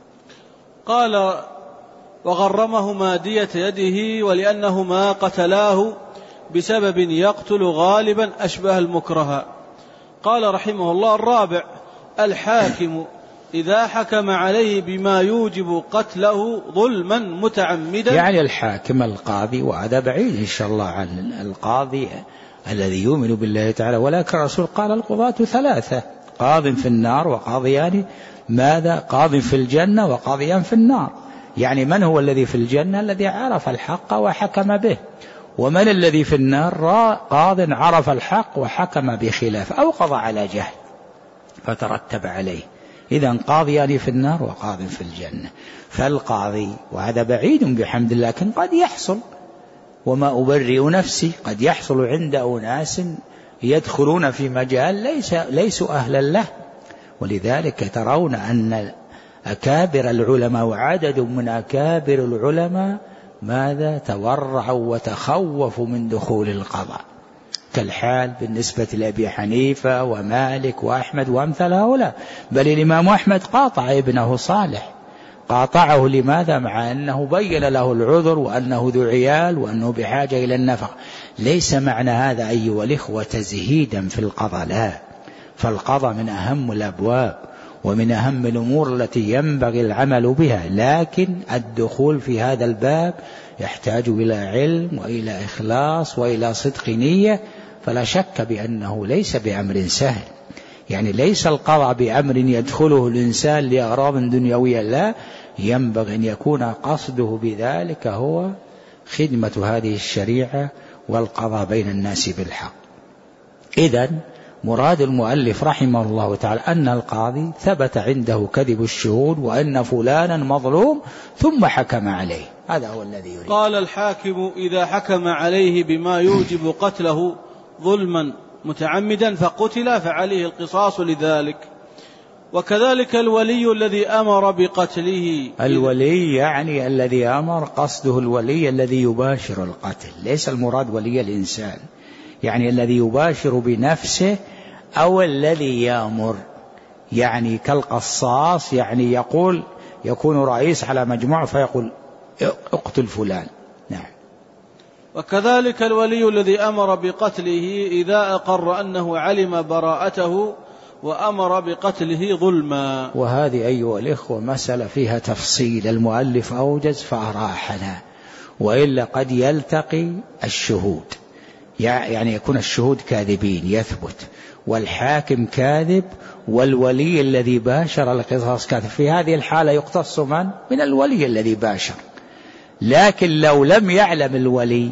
قال: وغرمهما دية يده ولأنهما قتلاه بسبب يقتل غالبا أشبه المكره. قال رحمه الله: الرابع: الحاكم إذا حكم عليه بما يوجب قتله ظلما متعمدا. يعني الحاكم القاضي، وهذا بعيد إن شاء الله عن القاضي الذي يؤمن بالله تعالى، ولكن الرسول قال: القضاة ثلاثة: قاض في النار وقاضيان ماذا؟ قاض في الجنة وقاضيان في النار. يعني من هو الذي في الجنة؟ الذي عرف الحق وحكم به. ومن الذي في النار؟ قاض عرف الحق وحكم بخلاف أو قضى على جهل فترتب عليه. إذن قاضيان في النار وقاض في الجنة. فالقاضي، وهذا بعيد بحمد الله، لكن قد يحصل، وما أبرئ نفسي، قد يحصل عند أناس يدخلون في مجال ليس ليسوا أهلا له. ولذلك ترون أن أكابر العلماء وعدد من أكابر العلماء ماذا؟ تورعوا وتخوفوا من دخول القضاء، كالحال بالنسبة لأبي حنيفة ومالك وأحمد وأمثال هؤلاء. بل الإمام أحمد قاطع ابنه صالح، قاطعه لماذا؟ مع أنه بين له العذر وأنه ذو عيال وأنه بحاجة إلى النفق. ليس معنى هذا أيها الإخوة تزهيدا في القضاء، لا، فالقضاء من أهم الأبواب ومن أهم الأمور التي ينبغي العمل بها، لكن الدخول في هذا الباب يحتاج إلى علم وإلى إخلاص وإلى صدق نية. فلا شك بأنه ليس بأمر سهل، يعني ليس القضاء بأمر يدخله الإنسان لأغراض دنيوية، لا، ينبغي أن يكون قصده بذلك هو خدمة هذه الشريعة والقضاء بين الناس بالحق. إذن مراد المؤلف رحمه الله تعالى أن القاضي ثبت عنده كذب الشهود وأن فلانا مظلوم ثم حكم عليه، هذا هو الذي يريد. قال الحاكم إذا حكم عليه بما يوجب قتله ظلما متعمدا فقتل فعليه القصاص لذلك. وكذلك الولي الذي أمر بقتله. الولي يعني الذي أمر، قصده الولي الذي يباشر القتل، ليس المراد ولي الإنسان، يعني الذي يباشر بنفسه أو الذي يأمر، يعني كالقصاص، يعني يقول يكون رئيس على مجموعة فيقول اقتل فلان. نعم. وكذلك الولي الذي أمر بقتله إذا أقر أنه علم براءته وأمر بقتله ظلما. وهذه أيها الإخوة مسألة فيها تفصيل، المؤلف أوجز فأراحنا، وإلا قد يلتقي الشهود، يعني يكون الشهود كاذبين يثبت، والحاكم كاذب، والولي الذي باشر القصاص كاذب، في هذه الحالة يقتص من؟ من الولي الذي باشر. لكن لو لم يعلم الولي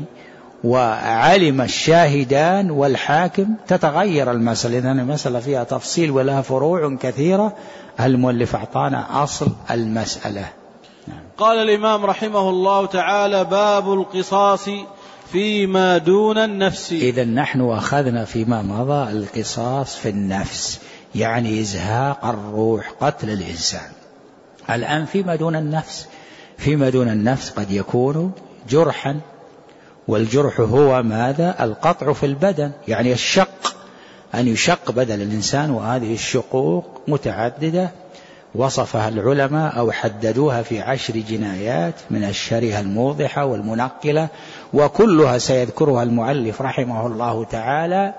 وعلم الشاهدان والحاكم تتغير المسألة، لأن المسألة فيها تفصيل ولها فروع كثيرة، المؤلف أعطانا أصل المسألة. قال الإمام رحمه الله تعالى: باب القصاص فيما دون النفس. إذن نحن أخذنا فيما مضى القصاص في النفس، يعني إزهاق الروح، قتل الإنسان. الآن فيما دون النفس، فيما دون النفس قد يكون جرحا، والجرح هو ماذا؟ القطع في البدن، يعني الشق، أن يشق بدن الإنسان، وهذه الشقوق متعددة وصفها العلماء أو حددوها في عشر جنايات من الشريهة الموضحة والمنقلة، وكلها سيذكرها المؤلف رحمه الله تعالى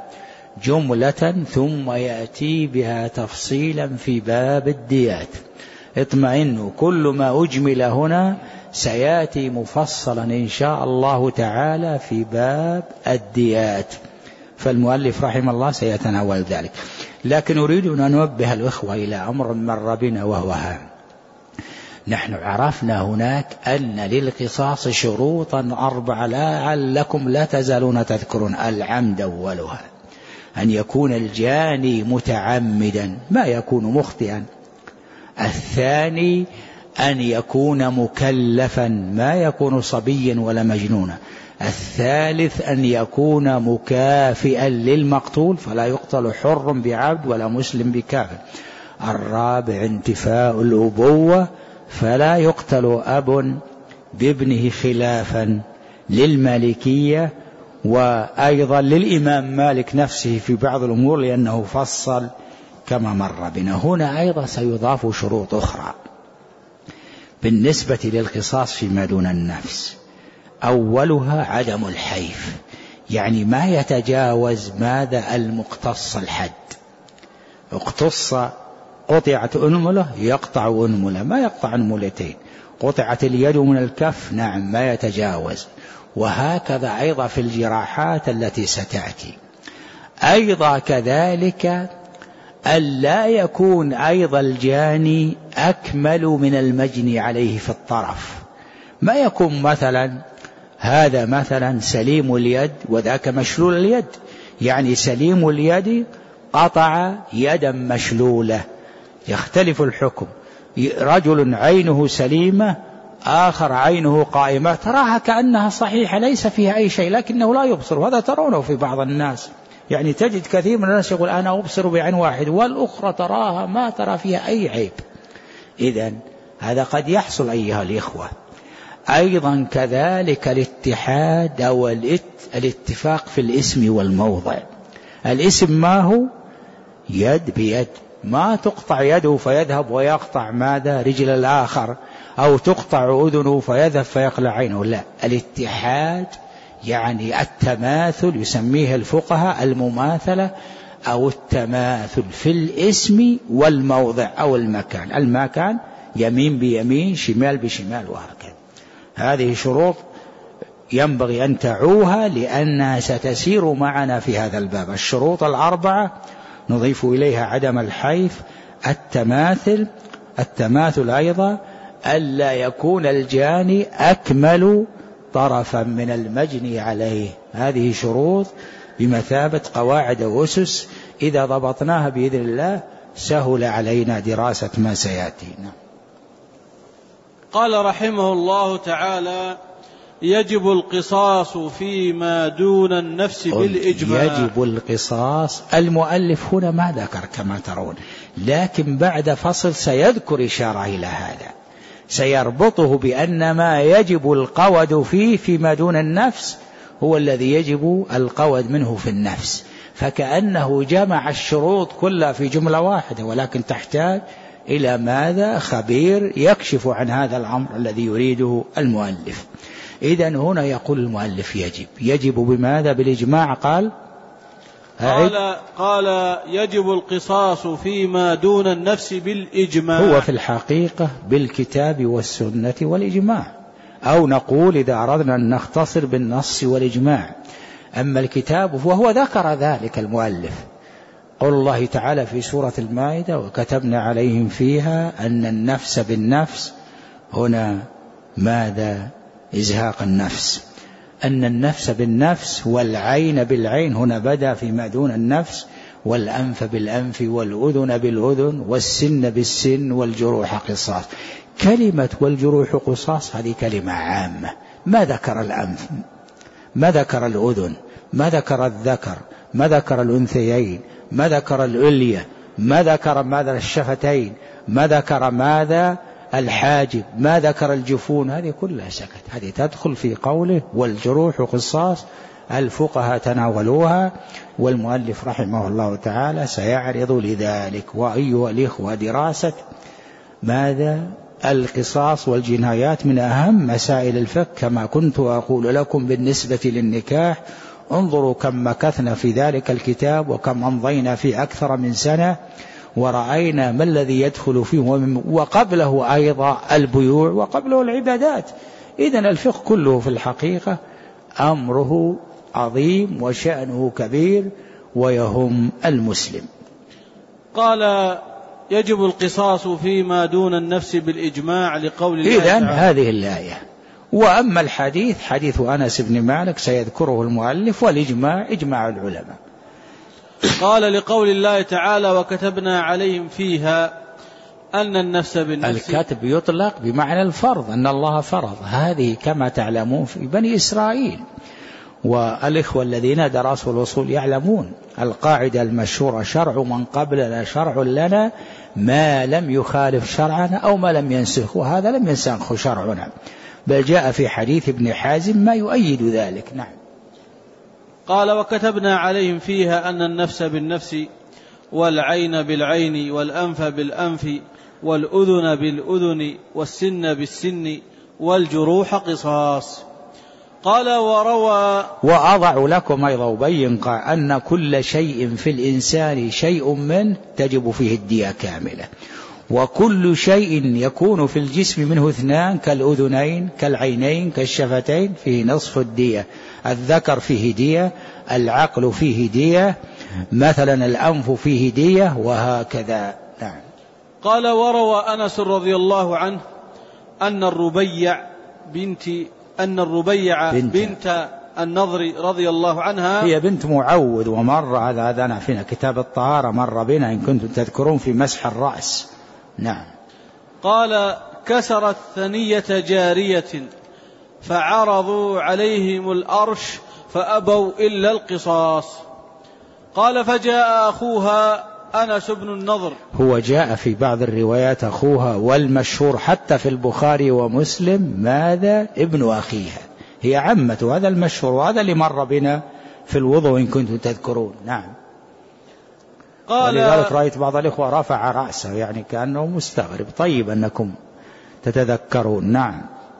جملة ثم يأتي بها تفصيلا في باب الديات. اطمئنوا، كل ما أجمل هنا سيأتي مفصلا إن شاء الله تعالى في باب الديات، فالمؤلف رحمه الله سيتناول ذلك. لكن أريد أن ننبه الإخوة إلى أمر مر بنا وهو هام. نحن عرفنا هناك أن للقصاص شروطا أربعة لعلكم لا تزالون تذكرون. العمد أولها، أن يكون الجاني متعمدا ما يكون مخطئا. الثاني أن يكون مكلفا ما يكون صبيا ولا مجنونا. الثالث أن يكون مكافئا للمقتول فلا يقتل حر بعبد ولا مسلم بكافر. الرابع انتفاء الأبوة فلا يقتل أب بابنه خلافا للمالكية وأيضا للإمام مالك نفسه في بعض الأمور، لأنه فصل كما مر بنا. هنا أيضا سيضاف شروط أخرى بالنسبة للقصاص فيما دون النفس. أولها عدم الحيف، يعني ما يتجاوز ماذا المقتص الحد. اقتص قطعت أنملة يقطع أنملة، ما يقطع أنملتين. قطعت اليد من الكف، نعم ما يتجاوز. وهكذا أيضا في الجراحات التي ستأتي. أيضا كذلك ألا يكون أيضا الجاني أكمل من المجني عليه في الطرف. ما يكون مثلا هذا مثلا سليم اليد وذاك مشلول اليد، يعني سليم اليد قطع يدا مشلولة، يختلف الحكم. رجل عينه سليمة آخر عينه قائمة، تراها كأنها صحيحة ليس فيها أي شيء لكنه لا يبصر، وهذا ترونه في بعض الناس. يعني تجد كثير من الناس يقول أنا أبصر بعين واحد والأخرى تراها ما ترى فيها أي عيب. إذن هذا قد يحصل أيها الإخوة. أيضا كذلك الاتحاد أو الاتفاق في الاسم والموضع. الاسم ما هو؟ يد بيد، ما تقطع يده فيذهب ويقطع ماذا؟ رجل الآخر، أو تقطع أذنه فيذهب فيقلع عينه، لا. الاتحاد يعني التماثل، يسميه الفقهاء المماثلة أو التماثل في الاسم والموضع أو المكان. المكان يمين بيمين شمال بشمال وهكذا. هذه شروط ينبغي أن تعوها لأنها ستسير معنا في هذا الباب. الشروط الأربعة نضيف إليها عدم الحيف، التماثل التماثل أيضا ألا يكون الجاني أكمل طرفا من المجني عليه. هذه شروط بمثابة قواعد وأسس إذا ضبطناها بإذن الله سهل علينا دراسة ما سيأتينا. قال رحمه الله تعالى: يجب القصاص فيما دون النفس بالإجماع. يجب القصاص. المؤلف هنا ما ذكر كما ترون، لكن بعد فصل سيذكر إشارة إلى هذا، سيربطه بأن ما يجب القود فيه فيما دون النفس هو الذي يجب القود منه في النفس، فكأنه جمع الشروط كلها في جملة واحدة، ولكن تحتاج إلى ماذا؟ خبير يكشف عن هذا الأمر الذي يريده المؤلف. إذن هنا يقول المؤلف يجب. يجب بماذا؟ بالإجماع. قال قال, قال يجب القصاص فيما دون النفس بالإجماع. هو في الحقيقة بالكتاب والسنة والإجماع، أو نقول إذا أردنا أن نختصر بالنص والإجماع. أما الكتاب فهو ذكر ذلك المؤلف، قول الله تعالى في سورة المائدة: وكتبنا عليهم فيها أن النفس بالنفس. هنا ماذا؟ إزهاق النفس. أن النفس بالنفس والعين بالعين، هنا بدأ فيما دون النفس، والأنف بالأنف والأذن بالأذن والسن بالسن والجروح قصاص. كلمة والجروح قصاص هذه كلمة عامة، ما ذكر الأنف، ما ذكر الأذن، ما ذكر الذكر، ما ذكر الأنثيين، ما ذكر العلية، ما ذكر ماذا الشفتين، ما ذكر ماذا الحاجب، ما ذكر الجفون. هذه كلها سكت، هذه تدخل في قوله والجروح قصاص. الفقهاء تناولوها، والمؤلف رحمه الله تعالى سيعرض لذلك. وأيها الإخوة، دراسة ماذا القصاص والجنايات من أهم مسائل الفقه، كما كنت أقول لكم بالنسبة للنكاح. انظروا كم مكثنا في ذلك الكتاب، وكم أمضينا فيه أكثر من سنة، ورأينا ما الذي يدخل فيه، وقبله أيضا البيوع، وقبله العبادات. إذن الفقه كله في الحقيقة أمره عظيم وشأنه كبير ويهم المسلم. قال: يجب القصاص فيما دون النفس بالإجماع لقول الله تعالى. إذن هذه الآية. وأما الحديث حديث أنس بن مالك سيذكره المؤلف، والإجماع إجماع العلماء. قال: لقول الله تعالى: وكتبنا عليهم فيها أن النفس بالنفس. الكتب يطلق بمعنى الفرض، أن الله فرض. هذه كما تعلمون في بني إسرائيل، والإخوة الذين درسوا الأصول يعلمون القاعدة المشهورة: شرع من قبلنا شرع لنا ما لم يخالف شرعنا أو ما لم ينسخ، وهذا لم ينسخ شرعنا، بل جاء في حديث ابن حازم ما يؤيد ذلك. نعم. قال: وكتبنا عليهم فيها أن النفس بالنفس والعين بالعين والأنف بالأنف والأذن بالأذن والسن بالسن والجروح قصاص. قال: وروى. وأضع لكم أيضا أبين أن كل شيء في الإنسان شيء منه تجب فيه الدية كاملة، وكل شيء يكون في الجسم منه اثنان كالأذنين كالعينين كالشفتين فيه نصف الدية. الذكر فيه دية، العقل فيه دية، مثلا الأنف فيه دية، وهكذا. نعم. قال: وروى أنس رضي الله عنه أن الربيع بنت أن الربيع بنت, بنت النضر رضي الله عنها، هي بنت معوذ، ومر هذا هذا فينا كتاب الطهارة مر بنا إن كنتم تذكرون في مسح الرأس. نعم. قال: كسرت ثنية جارية فعرضوا عليهم الأرش فأبوا إلا القصاص. قال: فجاء أخوها أنس بن النضر. هو جاء في بعض الروايات أخوها، والمشهور حتى في البخاري ومسلم ماذا؟ ابن أخيها، هي عمته. هذا المشهور، وهذا اللي مر بنا في الوضوء إن كنتم تذكرون. نعم. قال: ولذلك رأيت بعض الإخوة رفع رأسه يعني كأنه مستغرب. طيب أنكم تتذكرون. نعم.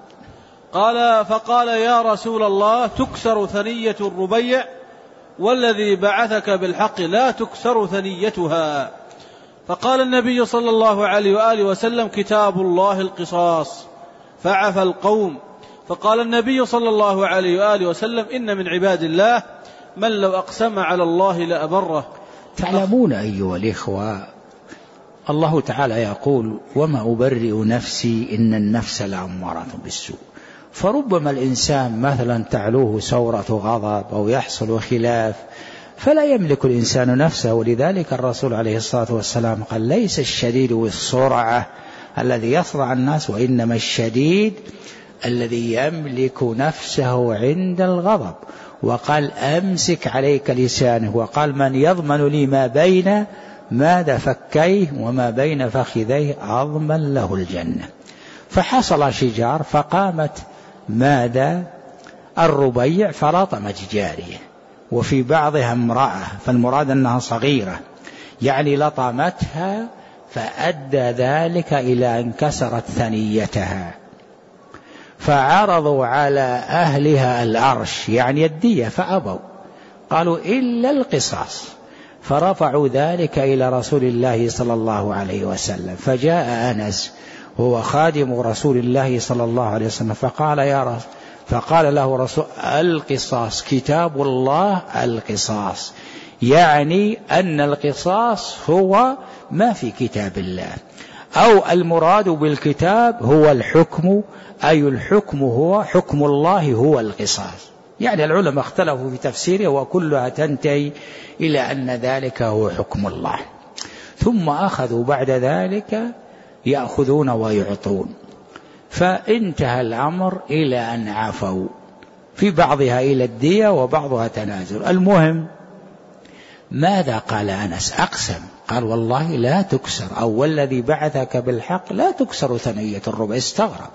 قال: فقال: يا رسول الله، تكسر ثنية الربيع والذي بعثك بالحق لا تكسر ثنيتها. فقال النبي صلى الله عليه وآله وسلم: كتاب الله القصاص. فعفى القوم. فقال النبي صلى الله عليه وآله وسلم: إن من عباد الله من لو أقسم على الله لأبره. تعلمون أيها الإخوة، الله تعالى يقول: وما أبرئ نفسي إن النفس لأمارة بالسوء. فربما الإنسان مثلا تعلوه سورة غضب أو يحصل خلاف فلا يملك الإنسان نفسه، ولذلك الرسول عليه الصلاة والسلام قال ليس الشديد بالسرعة الذي يصرع الناس، وإنما الشديد الذي يملك نفسه عند الغضب. وقال أمسك عليك لسانه، وقال من يضمن لي ما بين ماذا فكيه وما بين فخذيه أضمن له الجنة. فحصل شجار فقامت ماذا الربيع فرطمت جارية، وفي بعضها امرأة، فالمراد أنها صغيرة، يعني لطمتها فأدى ذلك إلى أن كسرت ثنيتها، فعرضوا على أهلها العرش يعني الدية فأبوا، قالوا إلا القصاص، فرفعوا ذلك إلى رسول الله صلى الله عليه وسلم. فجاء أنس هو خادم رسول الله صلى الله عليه وسلم فقال يا رسول فقال له رسول القصاص كتاب الله القصاص، يعني أن القصاص هو ما في كتاب الله، أو المراد بالكتاب هو الحكم، أي الحكم هو حكم الله هو القصاص. يعني العلماء اختلفوا في تفسيره وكلها تنتهي إلى أن ذلك هو حكم الله. ثم أخذوا بعد ذلك يأخذون ويعطون، فانتهى الأمر إلى أن عفوا، في بعضها إلى الدية وبعضها تنازل. المهم ماذا قال أنس؟ أقسم قال والله لا تكسر، أو والذي بعثك بالحق لا تكسر ثنية الربع. استغرب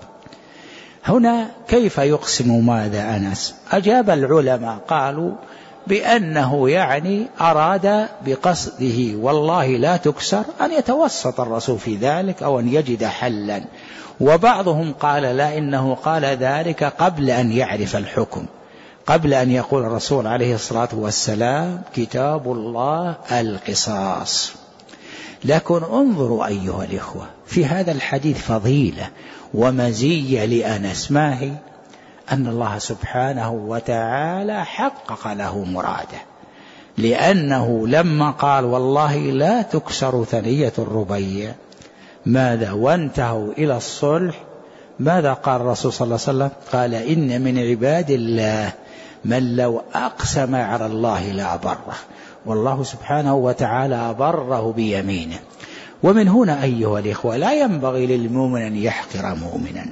هنا كيف يقسم ماذا أنس؟ أجاب العلماء قالوا بأنه يعني أراد بقصده والله لا تكسر أن يتوسط الرسول في ذلك أو أن يجد حلا، وبعضهم قال لا، إنه قال ذلك قبل أن يعرف الحكم، قبل أن يقول الرسول عليه الصلاة والسلام كتاب الله القصاص. لكن انظروا أيها الإخوة في هذا الحديث فضيلة ومزية لأنس، ما هي؟ أن الله سبحانه وتعالى حقق له مراده، لأنه لما قال والله لا تكسر ثنية الربيع ماذا وانتهوا إلى الصلح، ماذا قال الرسول صلى الله عليه وسلم؟ قال إن من عباد الله من لو أقسم على الله لأبره، والله سبحانه وتعالى أبره بيمينه. ومن هنا أيها الإخوة لا ينبغي للمؤمن أن يحقر مؤمنا،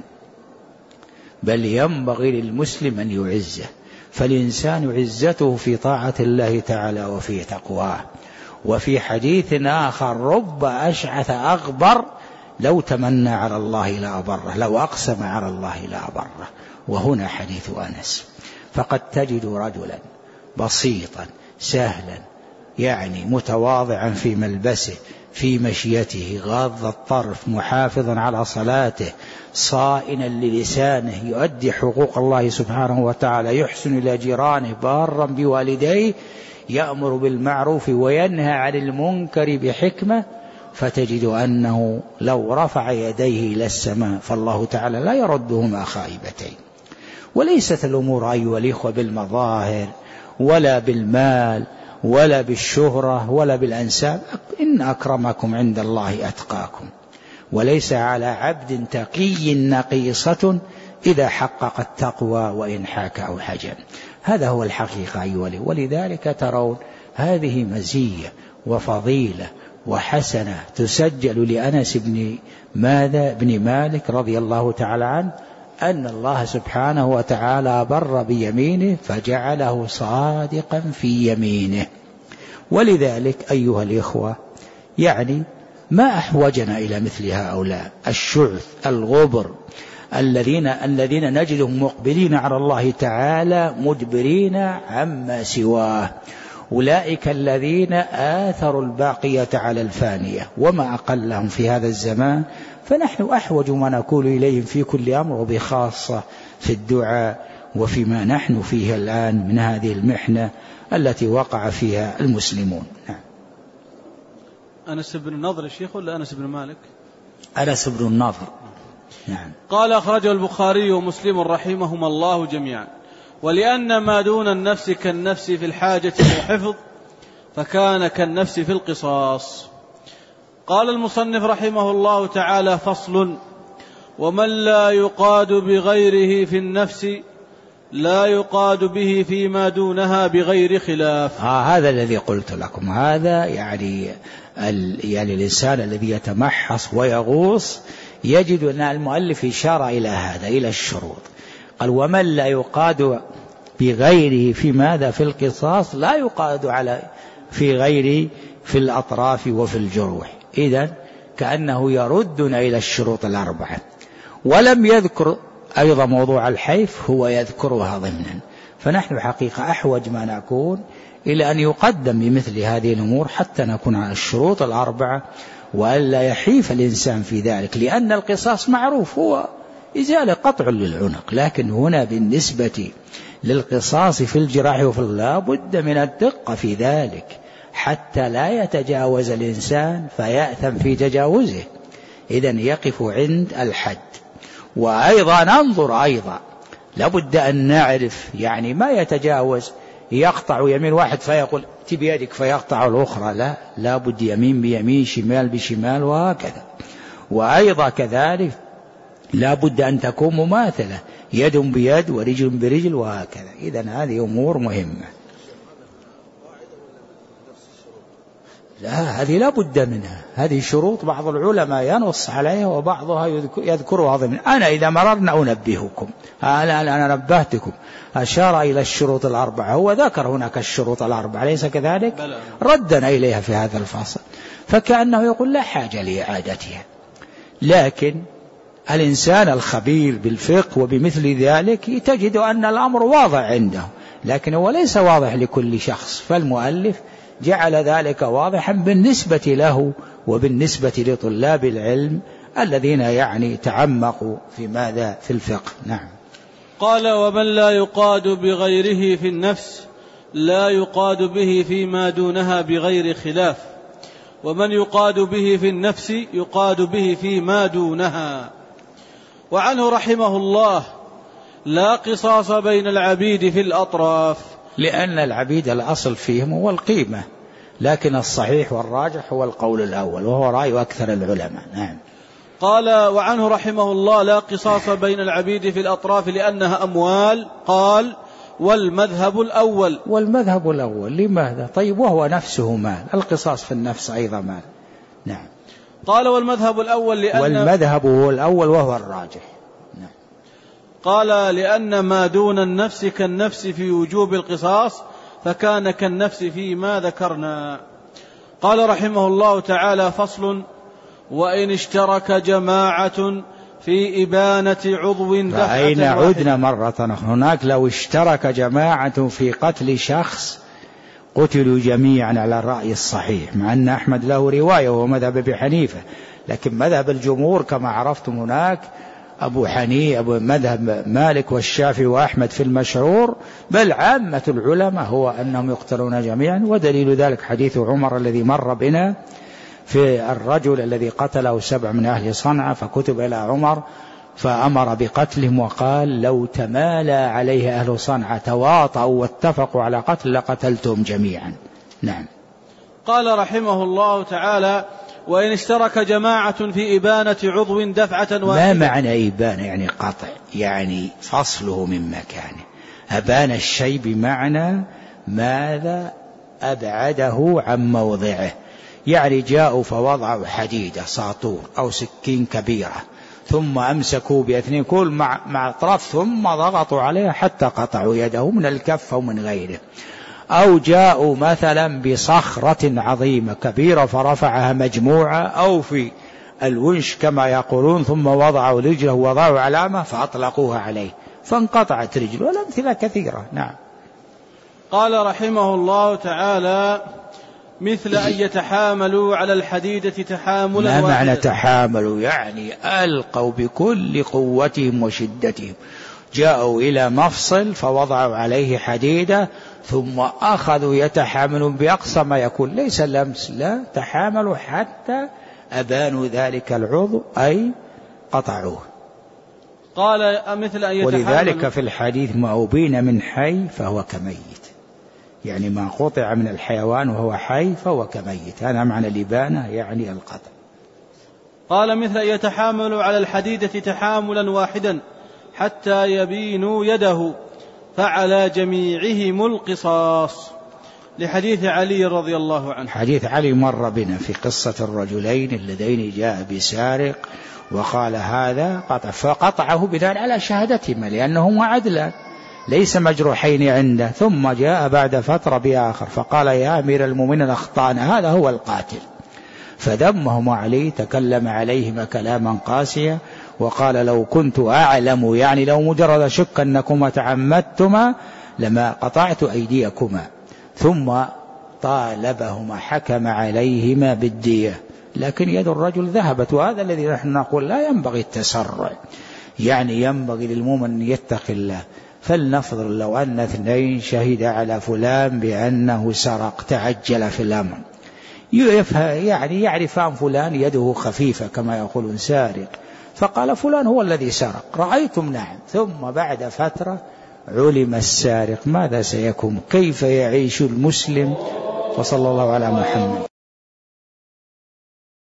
بل ينبغي للمسلم أن يعزه، فالإنسان عزته في طاعة الله تعالى وفي تقواه. وفي حديث آخر رب أشعث أغبر لو تمنى على الله لأبره، لو أقسم على الله لأبره. وهنا حديث أنس. فقد تجد رجلا بسيطا سهلا يعني متواضعا في ملبسه في مشيته غاض الطرف محافظا على صلاته صائنا للسانه يؤدي حقوق الله سبحانه وتعالى يحسن إلى جيرانه بارا بوالديه يأمر بالمعروف وينهى عن المنكر بحكمة، فتجد أنه لو رفع يديه إلى السماء فالله تعالى لا يردهما خائبتين. وليست الأمور أيها الإخوة بالمظاهر ولا بالمال ولا بالشهرة ولا بالأنساب، إن أكرمكم عند الله أتقاكم. وليس على عبد تقي نقيصة إذا حقق التقوى وإن حاك أو حجم. هذا هو الحقيقة أيها الإخوة. ولذلك ترون هذه مزية وفضيلة وحسنة تسجل لأنس بن ماذا بن مالك رضي الله تعالى عنه، أن الله سبحانه وتعالى بر بيمينه فجعله صادقا في يمينه. ولذلك أيها الإخوة يعني ما أحوجنا إلى مثل هؤلاء الشعث الغبر الذين الذين نجدهم مقبلين على الله تعالى مدبرين عما سواه، أولئك الذين آثروا الباقية على الفانية وما أقلهم في هذا الزمان. فنحن أحوج ما نقول إليهم في كل أمر، وبخاصة في الدعاء وفيما نحن فيه الآن من هذه المحنة التي وقع فيها المسلمون. نعم. أنس بن النضر الشيخ ولا أنس بن مالك؟ أنس بن النضر. نعم. قال أخرجه البخاري ومسلم رحمهما الله جميعا. ولأن ما دون النفس كالنفس في الحاجة والحفظ فكان كالنفس في القصاص. قال المصنف رحمه الله تعالى: فصل. ومن لا يقاد بغيره في النفس لا يقاد به فيما دونها بغير خلاف. آه هذا الذي قلت لكم، هذا يعني يعني الإنسان الذي يتمحص ويغوص يجد أن المؤلف إشارة إلى هذا، إلى الشروط. قال ومن لا يقاد بغيره في ماذا؟ في القصاص لا يقاد على في غيره في الأطراف وفي الجروح. إذن كأنه يردنا إلى الشروط الأربعة. ولم يذكر أيضا موضوع الحيف، هو يذكرها ضمنا. فنحن حقيقة أحوج ما نكون إلى أن يقدم بمثل هذه الأمور حتى نكون على الشروط الأربعة، وألا يحيف الإنسان في ذلك، لأن القصاص معروف هو إزالة قطع للعنق. لكن هنا بالنسبة للقصاص في الجراح وفي لا بد من الدقة في ذلك حتى لا يتجاوز الإنسان فيأثم في تجاوزه. إذن يقف عند الحد. وأيضا ننظر أيضا لابد أن نعرف يعني ما يتجاوز، يقطع يمين واحد فيقول تبيدك فيقطع الأخرى، لا لابد يمين بيمين شمال بشمال وهكذا. وأيضا كذلك لابد أن تكون مماثلة، يد بيد ورجل برجل وهكذا. إذن هذه أمور مهمة. لا هذه لا بد منها، هذه شروط بعض العلماء ينص عليها وبعضها يذكرها ضمن. أنا إذا مررنا أنبهكم، أنا أنا نبهتكم، أشار إلى الشروط الأربعة، هو ذكر هناك الشروط الأربعة أليس كذلك؟ ردنا إليها في هذا الفصل، فكأنه يقول لا حاجة لإعادتها. لكن الإنسان الخبير بالفقه وبمثل ذلك تجد أن الأمر واضح عنده، لكن هو ليس واضح لكل شخص، فالمؤلف جعل ذلك واضحا بالنسبة له وبالنسبة لطلاب العلم الذين يعني تعمقوا في ماذا؟ في الفقه. نعم. قال ومن لا يقاد بغيره في النفس لا يقاد به فيما دونها بغير خلاف، ومن يقاد به في النفس يقاد به فيما دونها. وعنه رحمه الله لا قصاص بين العبيد في الأطراف، لأن العبيد الأصل فيهم هو القيمة، لكن الصحيح والراجح هو القول الأول وهو رأي أكثر العلماء. نعم. قال وعنه رحمه الله لا قصاص بين العبيد في الأطراف لأنها أموال. قال والمذهب الأول. والمذهب الأول لماذا؟ طيب وهو نفسه مال، القصاص في النفس أيضا مال. نعم. قال والمذهب الأول لأن والمذهب هو الأول وهو الراجح. نعم. قال لأن ما دون النفس كالنفس في وجوب القصاص، فكان كالنفس فيما ذكرنا. قال رحمه الله تعالى فصل وإن اشترك جماعة في إبانة عضو دفعة. رأينا عدنا مرة هناك لو اشترك جماعة في قتل شخص قتلوا جميعا على الرأي الصحيح، مع أن أحمد له رواية وهو مذهب أبي حنيفة، لكن مذهب الجمهور كما عرفتم هناك أبو حنيفة أبو مذهب مالك والشافعي وأحمد في المشهور، بل عامة العلماء هو أنهم يقتلون جميعا. ودليل ذلك حديث عمر الذي مر بنا في الرجل الذي قتله سبع من أهل صنعاء فكتب إلى عمر فأمر بقتلهم وقال لو تمالى عليه أهل صنعاء تواطؤوا واتفقوا على قتل لقتلتهم جميعا. نعم. قال رحمه الله تعالى وإن اشترك جماعة في إبانة عضو دفعة واحدة. ما معنى إبانة؟ يعني قطع، يعني فصله من مكانه. أبان الشيء بمعنى ماذا؟ أبعده عن موضعه، يعني جاءوا فوضعوا حديدة ساطور أو سكين كبيرة ثم أمسكوا باثنين كل مع, مع أطراف ثم ضغطوا عليها حتى قطعوا يده من الكف أو من غيره. أو جاءوا مثلا بصخرة عظيمة كبيرة فرفعها مجموعة، أو في الونش كما يقولون ثم وضعوا رجله ووضعوا علامة فأطلقوها عليه فانقطعت رجله، والأمثلة كثيرة. نعم. قال رحمه الله تعالى مثل أن يتحاملوا على الحديدة تحاملا. ما معنى تحاملوا؟ يعني ألقوا بكل قوتهم وشدتهم، جاءوا إلى مفصل فوضعوا عليه حديدة ثم أخذوا يتحاملون بأقصى ما يكون، ليس لمس، لا تحاملوا حتى أبانوا ذلك العضو أي قطعوه. قال مثل أن يتحاملوا. ولذلك في الحديث ما أبين من حي فهو كميت، يعني ما قطع من الحيوان وهو حي فهو كميت، هذا معنى الإبانة يعني القطع. قال مثل أن يتحاملوا على الحديدة تحاملا واحدا حتى يبينوا يده فعلى جميعهم القصاص، لحديث علي رضي الله عنه. حديث علي مر بنا في قصة الرجلين اللذين جاء بسارق وقال هذا قطع، فقطعه بناء على شهادتهما لأنهما عدلان ليس مجروحين عنده، ثم جاء بعد فترة بآخر فقال يا أمير المؤمنين أخطأنا هذا هو القاتل، فذمهما علي، تكلم عليهما كلاما قاسيا وقال لو كنت أعلم، يعني لو مجرد شك أنكما تعمدتما لما قطعت أيديكما، ثم طالبهما حكم عليهما بالدية، لكن يد الرجل ذهبت. وهذا الذي نحن نقول لا ينبغي التسرع، يعني ينبغي للمؤمن أن يتقي الله. فلنفرض لو أن اثنين شهد على فلان بأنه سرق، تعجل في الأمر، يعني يعرفان فلان يده خفيفة كما يقولون سارق، فقال فلان هو الذي سرق، رأيتم نعم، ثم بعد فترة علم السارق، ماذا سيكون؟ كيف يعيش المسلم؟ وصلى الله على محمد.